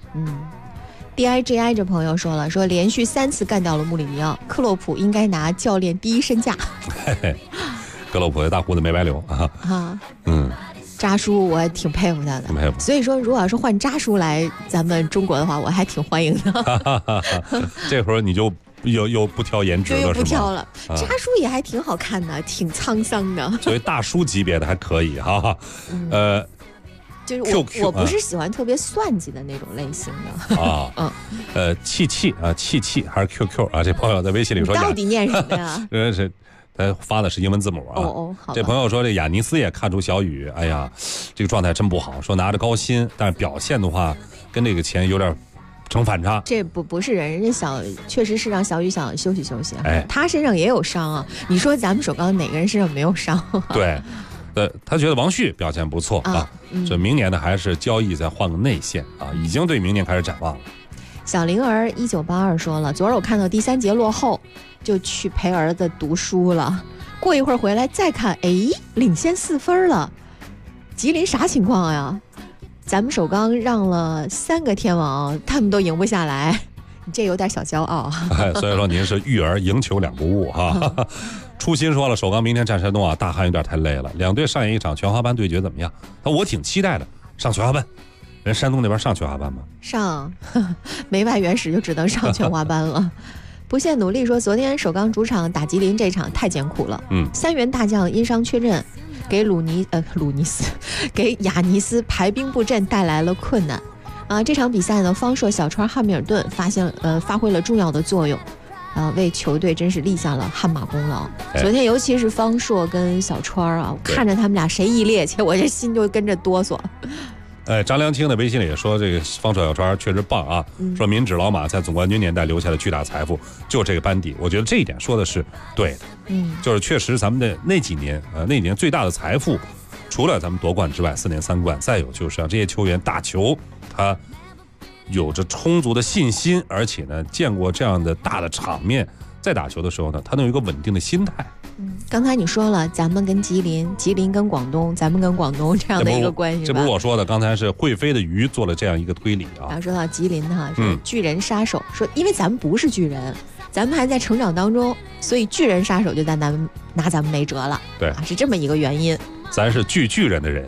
？DIGI 这朋友说了，说连续3次干掉了穆里尼奥，克洛普应该拿教练第一身价。 克洛普的大胡子没白留啊。 扎叔我还挺佩服他的， 挺佩服。 所以说，如果要是换扎叔来咱们中国的话，我还挺欢迎的。 这会儿你就又不挑颜值了， 又不挑了。扎叔也还挺好看的，挺沧桑的。 作为大叔级别的还可以哈。 就是我不是喜欢特别算计的那种类型的啊。 气还是 QQ 啊？这朋友在微信里说， 到底念什么呀？ 是。他发的是英文字母啊。 好。 这朋友说，这雅尼斯也看出小雨，哎呀，这个状态真不好。说拿着高薪，但是表现的话，跟这个钱有点成反差。 这不是人家确实是让小雨想休息休息。他身上也有伤啊。你说咱们首钢哪个人身上没有伤？ 对，他觉得王旭表现不错啊。这明年呢，还是交易再换个内线啊，已经对明年开始展望了。 小灵儿1982说了，昨儿我看到第3节落后，就去陪儿子读书了。过一会儿回来再看，领先4分了。吉林啥情况呀？咱们首钢让了3个天王，他们都赢不下来，你这有点小骄傲。 所以说您是育儿赢球2不误哈。 初心说了，首钢明天战山东啊，大汉有点太累了。两队上演一场全华班对决怎么样？我挺期待的。上全华班，人山东那边上全华班吗？ 上，没外援时就只能上全华班了。不懈努力说，昨天首钢主场打吉林这场太艰苦了。3员大将因伤缺阵，给雅尼斯排兵布阵带来了困难。这场比赛呢，方硕、小川、汉密尔顿发挥了重要的作用。为球队真是立下了汗马功劳。昨天尤其是方硕跟小川啊，看着他们俩谁一趔趄，我这心就跟着哆嗦。 张良清的微信里也说，这个方硕小川确实棒啊，说民脂老马在总冠军年代留下了巨大财富，就这个班底，我觉得这一点说的是对的。就是确实咱们的那几年最大的财富，除了咱们夺冠之外，4年3冠，再有就是让这些球员打球，他有着充足的信心，而且呢，见过这样的大的场面，在打球的时候呢，他能有一个稳定的心态。 刚才你说了，咱们跟吉林，吉林跟广东，咱们跟广东这样的一个关系吧？ 这不是我说的，刚才是会飞的鱼做了这样一个推理啊。 说到吉林哈，是巨人杀手，说因为咱们不是巨人，咱们还在成长当中，所以巨人杀手就拿咱们没辙了。 对， 是这么一个原因。 咱是巨人的人。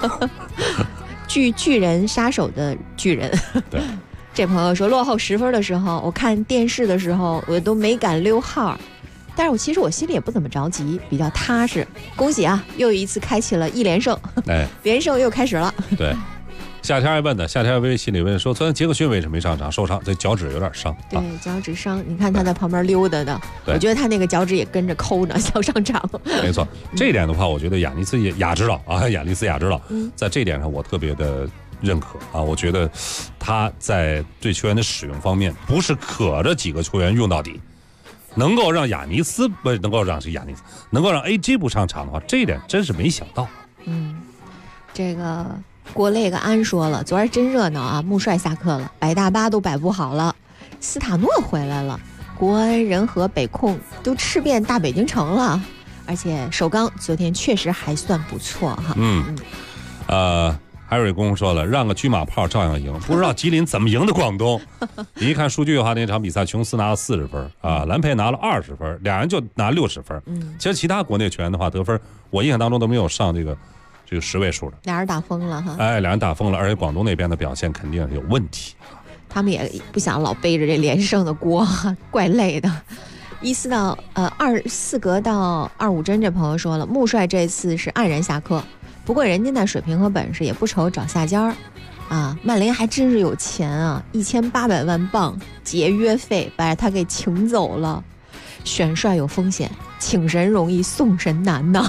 巨人杀手的巨人。 对， 这朋友说，落后10分的时候，我看电视的时候，我都没敢溜号，但是其实我心里也不怎么着急，比较踏实。恭喜啊，又一次开启了1连胜，连胜又开始了。 对，夏天还问的，夏天微信里问说，昨天杰克逊为什么没上场？受伤，这脚趾有点伤。 对，脚趾伤，你看他在旁边溜达的，我觉得他那个脚趾也跟着抠呢，想上场。 没错，这一点的话，我觉得雅尼斯雅指导，在这一点上我特别的认可啊。我觉得他在对球员的使用方面，不是可着几个球员用到底，能够让能够让 AJ 不上场的话，这一点真是没想到。 这个国内个安说了，昨儿真热闹啊！穆帅下课了，摆大巴都摆不好了，斯塔诺回来了，国安、人和、北控都吃遍大北京城了，而且首钢昨天确实还算不错哈。 海瑞公说了，让个车马炮照样赢，不知道吉林怎么赢的广东。你一看数据的话，那场比赛琼斯拿了40分啊，兰佩拿了20分，俩人就拿60分。其实其他国内球员的话得分，我印象当中都没有上这个10位数的。 俩人打疯了哈。 俩人打疯了，而且广东那边的表现肯定是有问题。 他们也不想老背着这连胜的锅，怪累的。24格到25帧，这朋友说了，穆帅这次是黯然下课。不过人家那水平和本事也不愁找下家啊！曼联还真是有钱啊，1800万镑节约费把他给请走了。选帅有风险，请神容易送神难呐。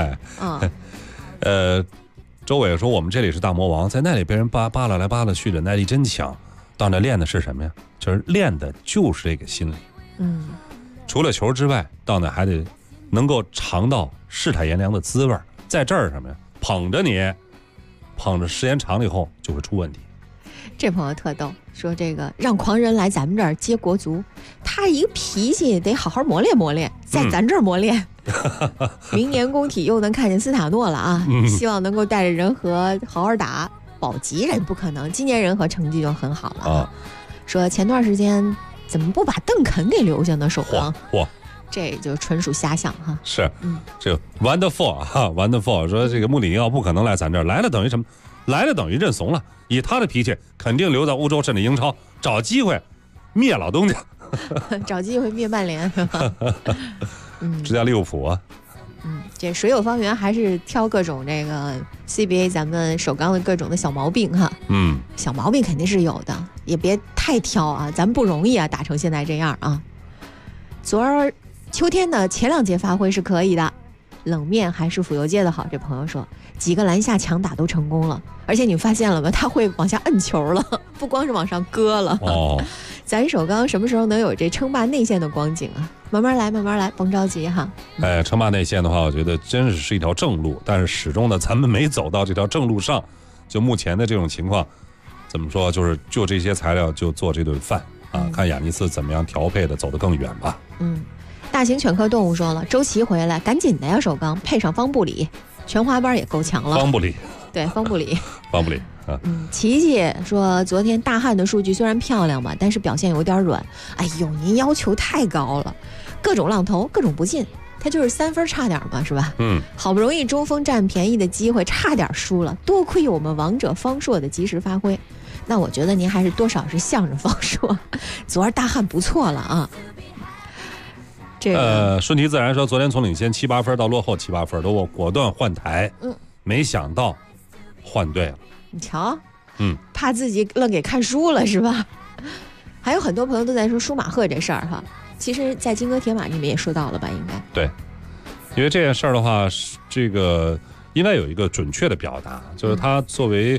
周伟说我们这里是大魔王，在那里被人扒拉来扒拉去的，耐力真强。到那练的是什么呀？就是练的就是这个心理。除了球之外，到那还得能够尝到世态炎凉的滋味。在这儿什么呀？捧着时间长了以后就会出问题。 这朋友特逗，说这个让狂人来咱们这儿接国足，他一个脾气得好好磨练磨练，在咱这儿磨练。明年工体又能看见斯塔诺了啊！希望能够带着人和好好打，保级人不可能，今年人和成绩就很好了。说前段时间怎么不把邓肯给留下呢？首钢。这就纯属瞎想哈。 是，这 wonderful 说这个穆里尼奥不可能来咱这儿，来了等于什么？来了等于认怂了。以他的脾气，肯定留在欧洲甚至英超，找机会灭老东家， 找机会灭曼联。 直接利物浦啊。 这水有方圆还是挑各种这个 CBA 咱们首钢的各种的小毛病哈。小毛病肯定是有的，也别太挑啊，咱们不容易啊，打成现在这样啊。昨儿秋天的前2节发挥是可以的，冷面还是府游界的好。这朋友说几个篮下强打都成功了，而且你发现了吗？他会往下摁球了，不光是往上搁了。咱首钢什么时候能有这称霸内线的光景啊？慢慢来，甭着急哈。 称霸内线的话，我觉得真是一条正路，但是始终呢，咱们没走到这条正路上。就目前的这种情况，怎么说？就这些材料就做这顿饭啊，看雅尼斯怎么样调配的走得更远吧。 大型犬科动物说了，周琦回来赶紧的呀，首钢配上方布里，全华班也够强了。 方布里啊。 琪琪说，昨天大汉的数据虽然漂亮吧，但是表现有点软。哎呦，您要求太高了，各种浪投，各种不进。 他就是3分差点嘛，是吧？ 好不容易中锋占便宜的机会，差点输了，多亏我们王者方硕的及时发挥。那我觉得您还是多少是向着方硕，昨儿大汉不错了啊。 顺其自然说，昨天从领先7-8分到落后7-8分，都果断换台，没想到换对了。 你瞧，怕自己愣给看输了是吧？还有很多朋友都在说舒马赫这事儿哈，其实，在金戈铁马你们也说到了吧？应该对，因为这件事儿的话，这个应该有一个准确的表达，就是他作为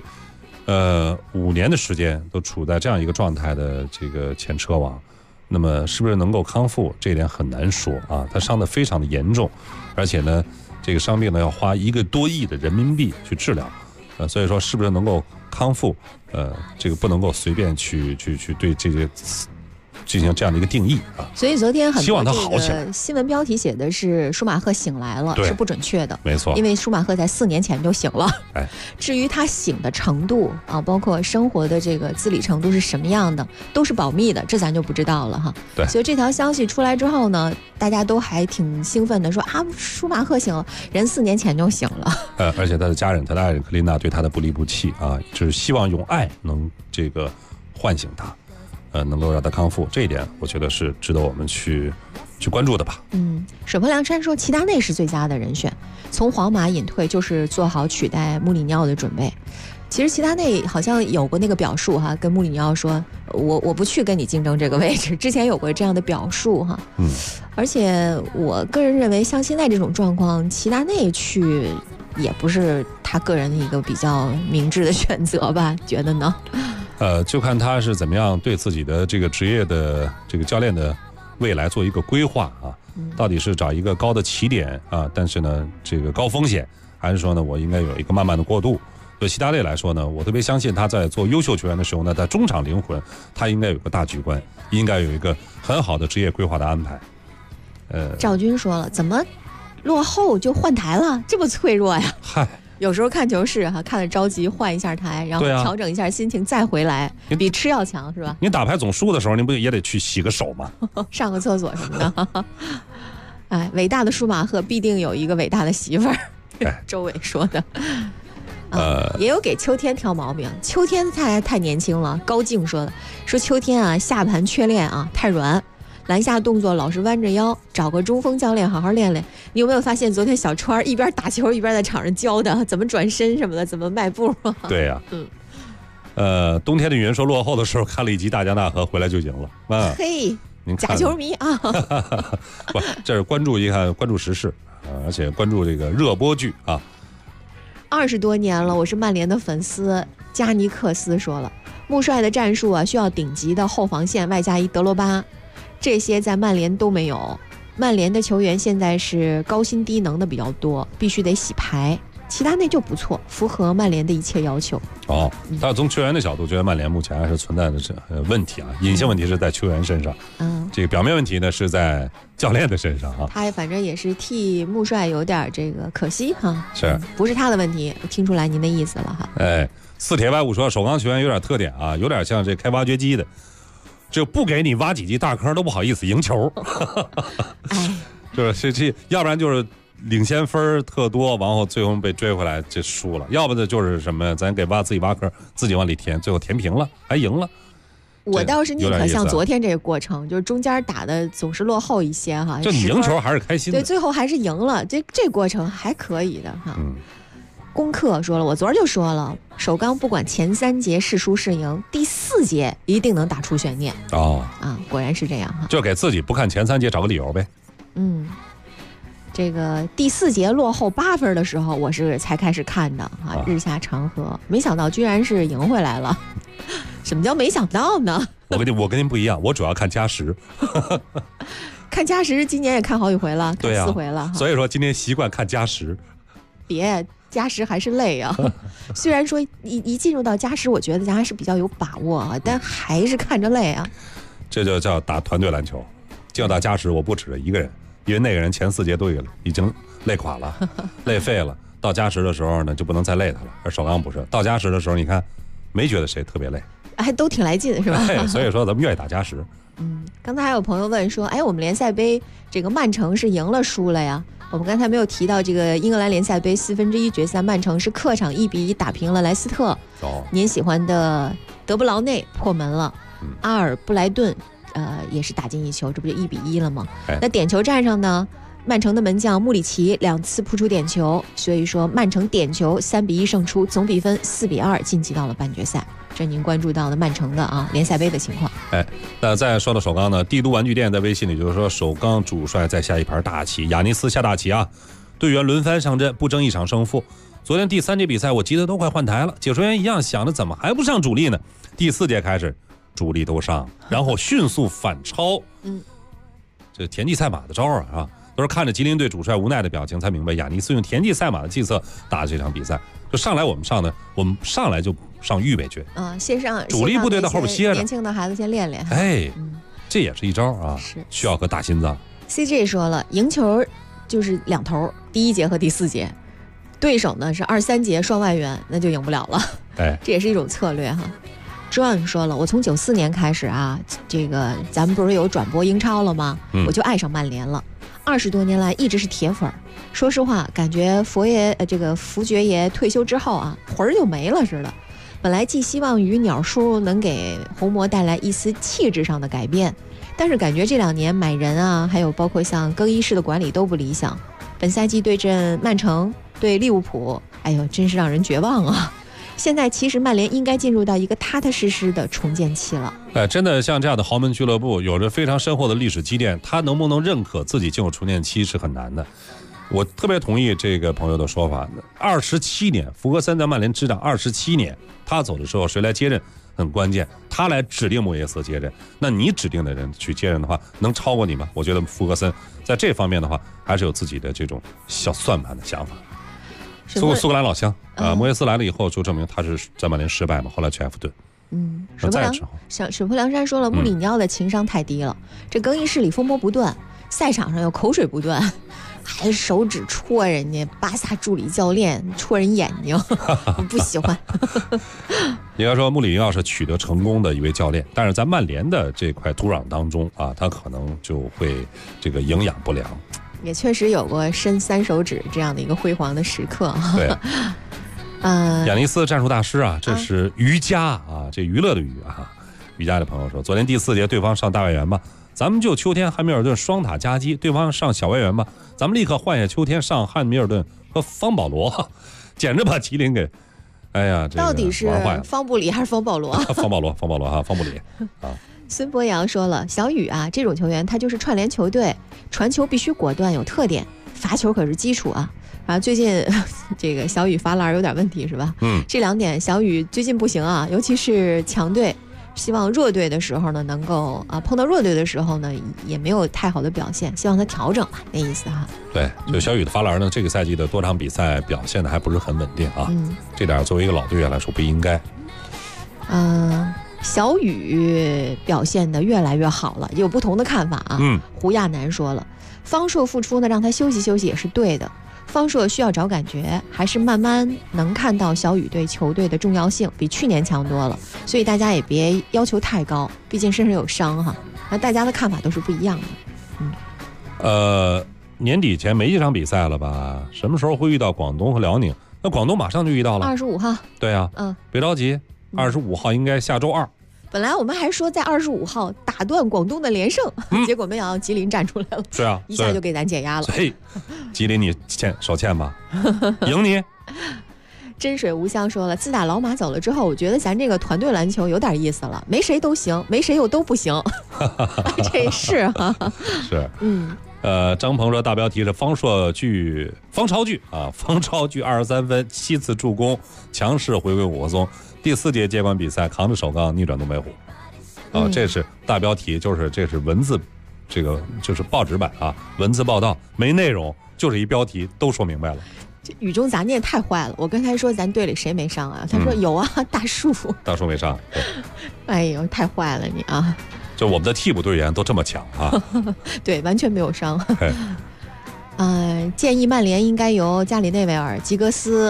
5年的时间都处在这样一个状态的这个前车王，那么是不是能够康复，这一点很难说啊。他伤得非常的严重，而且呢，这个伤病呢要花1个多亿的人民币去治疗，所以说是不是能够康复，这个不能够随便去对这些进行这样的一个定义啊。 所以昨天很多这个新闻标题写的是舒马赫醒来了，是不准确的， 没错， 因为舒马赫在4年前就醒了。至于他醒的程度啊，包括生活的这个自理程度是什么样的，都是保密的，这咱就不知道了哈。 对， 所以这条消息出来之后呢，大家都还挺兴奋的，说啊，舒马赫醒了，人4年前就醒了。 而且他的家人，他的爱人克琳娜对他的不离不弃啊，就是希望用爱能这个唤醒他。能够让他康复，这一点我觉得是值得我们去关注的吧。 水泊梁山说齐达内是最佳的人选，从皇马隐退就是做好取代穆里尼奥的准备。其实齐达内好像有过那个表述哈，跟穆里尼奥说我不去跟你竞争这个位置，之前有过这样的表述哈。而且我个人认为，像现在这种状况，齐达内去也不是他个人的一个比较明智的选择吧？觉得呢？ 就看他是怎么样对自己的这个职业的这个教练的未来做一个规划啊，到底是找一个高的起点啊，但是呢这个高风险，还是说呢我应该有一个慢慢的过渡。对齐达内来说呢，我特别相信他在做优秀球员的时候呢，在中场灵魂他应该有个大局观，应该有一个很好的职业规划的安排。 赵军说了，怎么落后就换台了，这么脆弱呀？ 嗨， 有时候看球是哈，看得着急换一下台，然后调整一下心情再回来，比吃药强是吧？ 你打牌总输的时候，你不也得去洗个手吗？ 上个厕所什么的。哎，伟大的舒马赫必定有一个伟大的媳妇儿。周伟说的。也有给秋天挑毛病，秋天太年轻了。高静说秋天啊，下盘缺练啊，太软。篮下动作老是弯着腰，找个中锋教练好好练练。你有没有发现昨天小川一边打球一边在场上教的怎么转身什么的，怎么迈步？ 对呀，冬天的云说落后的时候看了一集大江大河，回来就赢了。 嘿，假球迷啊！ 不，这是关注时事，而且关注这个热播剧啊。 20多年了，我是曼联的粉丝。加尼克斯说了，穆帅的战术啊，需要顶级的后防线，外加一德罗巴。这些在曼联都没有，曼联的球员现在是高薪低能的比较多，必须得洗牌。齐达内就不错，符合曼联的一切要求。 但是从球员的角度，觉得曼联目前还是存在的问题啊，隐性问题是在球员身上，这个表面问题呢是在教练的身上啊。 他反正也是替穆帅有点这个可惜哈， 是不是他的问题？听出来您的意思了哈。 四铁5说首钢球员有点特点啊，有点像这开挖掘机的。就不给你挖几记大坑都不好意思赢球。就是这，要不然就是领先分特多，然后最后被追回来就输了；要不呢就是什么，咱给自己挖坑，自己往里填，最后填平了，还赢了。 我倒是宁可像昨天这个过程，就是中间打的总是落后一些哈， 就你赢球还是开心的。 对，最后还是赢了，这过程还可以的哈。功课说了，我昨儿就说了，首钢不管前3节是输是赢，第4节一定能打出悬念。果然是这样哈， 就给自己不看前3节找个理由呗。 这个第4节落后8分的时候，我是才开始看的啊，日下长河，没想到居然是赢回来了。什么叫没想到呢？ 我跟您不一样，我主要看加时。 看加时，今年也看好几回了，看4回了。 所以说今天习惯看加时。 别加时还是累啊。虽然说一进入到加时，我觉得咱还是比较有把握啊，但还是看着累啊。 这就叫打团队篮球。进入到加时，我不指着一个人，因为那个人前4节都已经累垮了，累废了。到加时的时候呢，就不能再累他了。而首钢不是，到加时的时候，你看没觉得谁特别累。 还都挺来劲是吧？ 所以说咱们愿意打加时。 刚才还有朋友问说，我们联赛杯这个曼城是赢了输了呀？我们刚才没有提到这个英格兰联赛杯1/4决赛，曼城是客场1-1打平了莱斯特。您喜欢的德布劳内破门了，阿尔布莱顿也是打进一球，这不就1-1了吗？那点球战上呢，曼城的门将穆里奇2次扑出点球，所以说曼城点球3-1胜出，总比分4-2晋级到了半决赛。这您关注到的曼城的联赛杯的情况。 那再说到首钢呢，帝都玩具店在微信里就是说，首钢主帅在下一盘大棋，亚尼斯下大棋啊，队员轮番上阵，不争一场胜负。昨天第3节比赛，我急得都快换台了，解说员一样想着怎么还不上主力呢？第4节开始，主力都上，然后迅速反超。这田忌赛马的招啊，都是看着吉林队主帅无奈的表情才明白，亚尼斯用田忌赛马的计策打这场比赛。就上来我们上来就上预备军先上主力部队到后边歇着， 年轻的孩子先练练。 这也是一招啊，需要颗大心脏。 CJ 说了，赢球就是2头，第1节和第4节，对手呢是2、3节双外援，那就赢不了了。这也是一种策略哈。John 说了，我从94年开始啊，这个咱们不是有转播英超了吗？我就爱上曼联了，20多年来一直是铁粉。说实话，感觉福爵爷退休之后啊，魂儿就没了似的。本来寄希望于鸟叔能给红魔带来一丝气质上的改变，但是感觉这2年买人啊，还有包括像更衣室的管理都不理想。本赛季对阵曼城、对利物浦，真是让人绝望啊！现在其实曼联应该进入到一个踏踏实实的重建期了。 真的像这样的豪门俱乐部，有着非常深厚的历史积淀，他能不能认可自己进入重建期是很难的。我特别同意这个朋友的说法，27年，福格森在曼联执掌27年，他走的时候谁来接任很关键，他来指定莫耶斯接任，那你指定的人去接任的话，能超过你吗？我觉得福格森在这方面的话，还是有自己的这种小算盘的想法。苏格兰老乡莫耶斯来了以后，就证明他是在曼联失败嘛，后来去埃弗顿。 水泊梁山说了，穆里尼奥的情商太低了，这更衣室里风波不断，赛场上有口水不断，还手指戳人家巴萨助理教练，戳人眼睛，我不喜欢。 应该说穆里尼奥是取得成功的一位教练，但是在曼联的这块土壤当中啊，他可能就会这个营养不良。 也确实有过伸3手指这样的一个辉煌的时刻。 对，亚尼斯战术大师啊，这是瑜伽啊，这娱乐的瑜啊。瑜伽的朋友说，昨天第4节对方上大外援吧，咱们就秋天汉密尔顿双塔夹击，对方上小外援吧，咱们立刻换下秋天上汉密尔顿和方保罗，简直把吉林给， 到底是方布里还是方保罗？ 方保罗哈，方布里啊。 孙博洋说了，小雨啊，这种球员他就是串联球队，传球必须果断有特点，罚球可是基础啊。然后最近这个小雨罚篮有点问题是吧？这2点小雨最近不行啊，尤其是强队，希望弱队的时候呢能够碰到弱队的时候呢也没有太好的表现，希望他调整吧，那意思哈。 对，就小雨的罚篮呢，这个赛季的多场比赛表现的还不是很稳定啊，这点作为一个老队员来说不应该。 小雨表现得越来越好了，有不同的看法啊。胡亚楠说了，方硕复出呢，让他休息休息也是对的。方硕需要找感觉，还是慢慢能看到小雨对球队的重要性，比去年强多了。所以大家也别要求太高，毕竟身上有伤哈。那大家的看法都是不一样的。年底前没几场比赛了吧？什么时候会遇到广东和辽宁？那广东马上就遇到了 ，25号。 对啊，别着急，25号应该下周2。 本来我们还说在25号打断广东的连胜，结果没想到吉林站出来了， 是啊， 一下就给咱解压了。 嘿，吉林你手欠吧，赢你。 真水无香说了，自打老马走了之后，我觉得咱这个团队篮球有点意思了，没谁都行，没谁又都不行。这是啊， 是张鹏说大标题是方超巨啊，方超巨23分7次助攻，强势回归5个松。第4节接管比赛，扛着首钢逆转东北虎，这是大标题，就是这是文字，这个就是报纸版啊，文字报道没内容，就是一标题都说明白了。 这雨中杂念太坏了，我跟他说咱队里谁没上啊？他说有啊，大树没上。 哎呦，太坏了你啊！ 就我们的替补队员都这么强啊？ 对，完全没有伤。建议曼联应该由加里内维尔、吉格斯、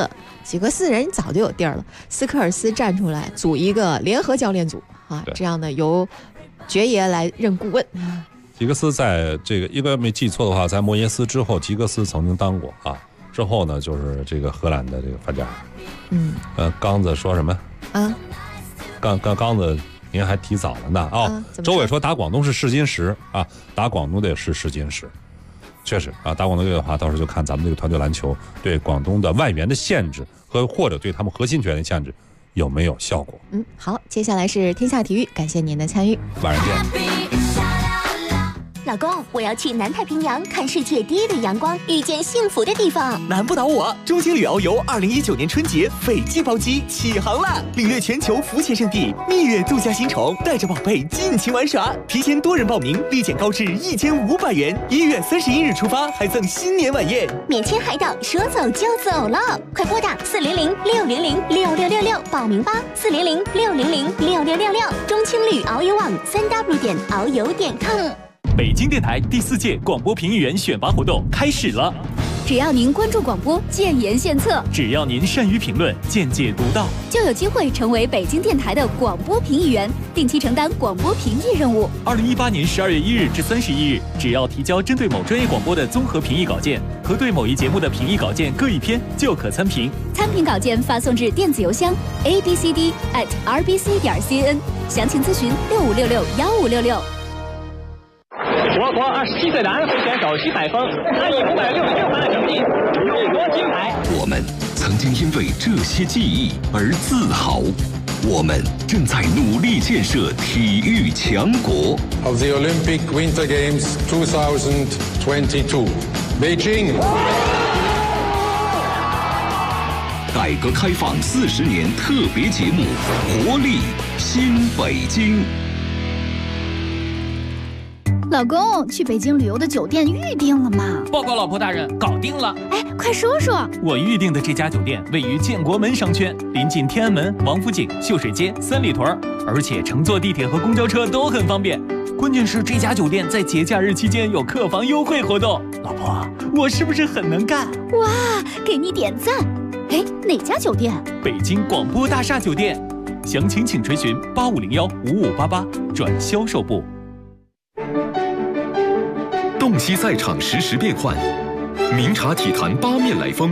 吉格斯人早就有地儿了，斯科尔斯站出来组一个联合教练组啊，这样呢由爵爷来任顾问。 吉格斯在这个应该没记错的话，在莫耶斯之后，吉格斯曾经当过啊。之后呢，就是这个荷兰的这个范加尔。刚子说什么？啊，刚子您还提早了呢啊。周伟说打广东是试金石啊，打广东的是试金石，确实啊，打广东队的话，到时候就看咱们这个团队篮球对广东的外援的限制和或者对他们核心球员的限制有没有效果。 好，接下来是天下体育，感谢您的参与， 晚上见。 老公，我要去南太平洋看世界第一的阳光，遇见幸福的地方。 难不倒我！中青旅遨游2019年春节斐济包机起航啦！领略全球浮潜圣地，蜜月度假新宠，带着宝贝尽情玩耍。提前多人报名，立减高至1500元。1月31日出发，还赠新年晚宴， 免签海岛，说走就走了！快拨打400-600-6666报名吧！400-600-6666，中青旅遨游网3w.遨游.com。 北京电台第4届广播评议员选拔活动开始了。 只要您关注广播，建言献策； 只要您善于评论，见解独到， 就有机会成为北京电台的广播评议员，定期承担广播评议任务。 2018年12月1日至31日，只要提交针对某专业广播的综合评议稿件和对某一节目的评议稿件各1篇，就可参评。 参评稿件发送至电子邮箱 abcd@rbc.cn， 详情咨询65661566。 我国27岁男飞选手徐海峰，他以566分的成绩勇夺金牌。 我们曾经因为这些记忆而自豪，我们正在努力建设体育强国。 Of the Olympic Winter Games 2022, Beijing。 改革开放40年特别节目，活力新北京。 老公，去北京旅游的酒店预定了吗？ 报告老婆大人，搞定了。 哎，快说说。 我预定的这家酒店位于建国门商圈，临近天安门、王府井、秀水街、三里屯，而且乘坐地铁和公交车都很方便。关键是这家酒店在节假日期间有客房优惠活动。老婆，我是不是很能干？ 哇，给你点赞。哎，哪家酒店？ 北京广播大厦酒店。详情请垂询8501-5588转销售部。 洞悉赛场实时变换，名茶体坛8面来风。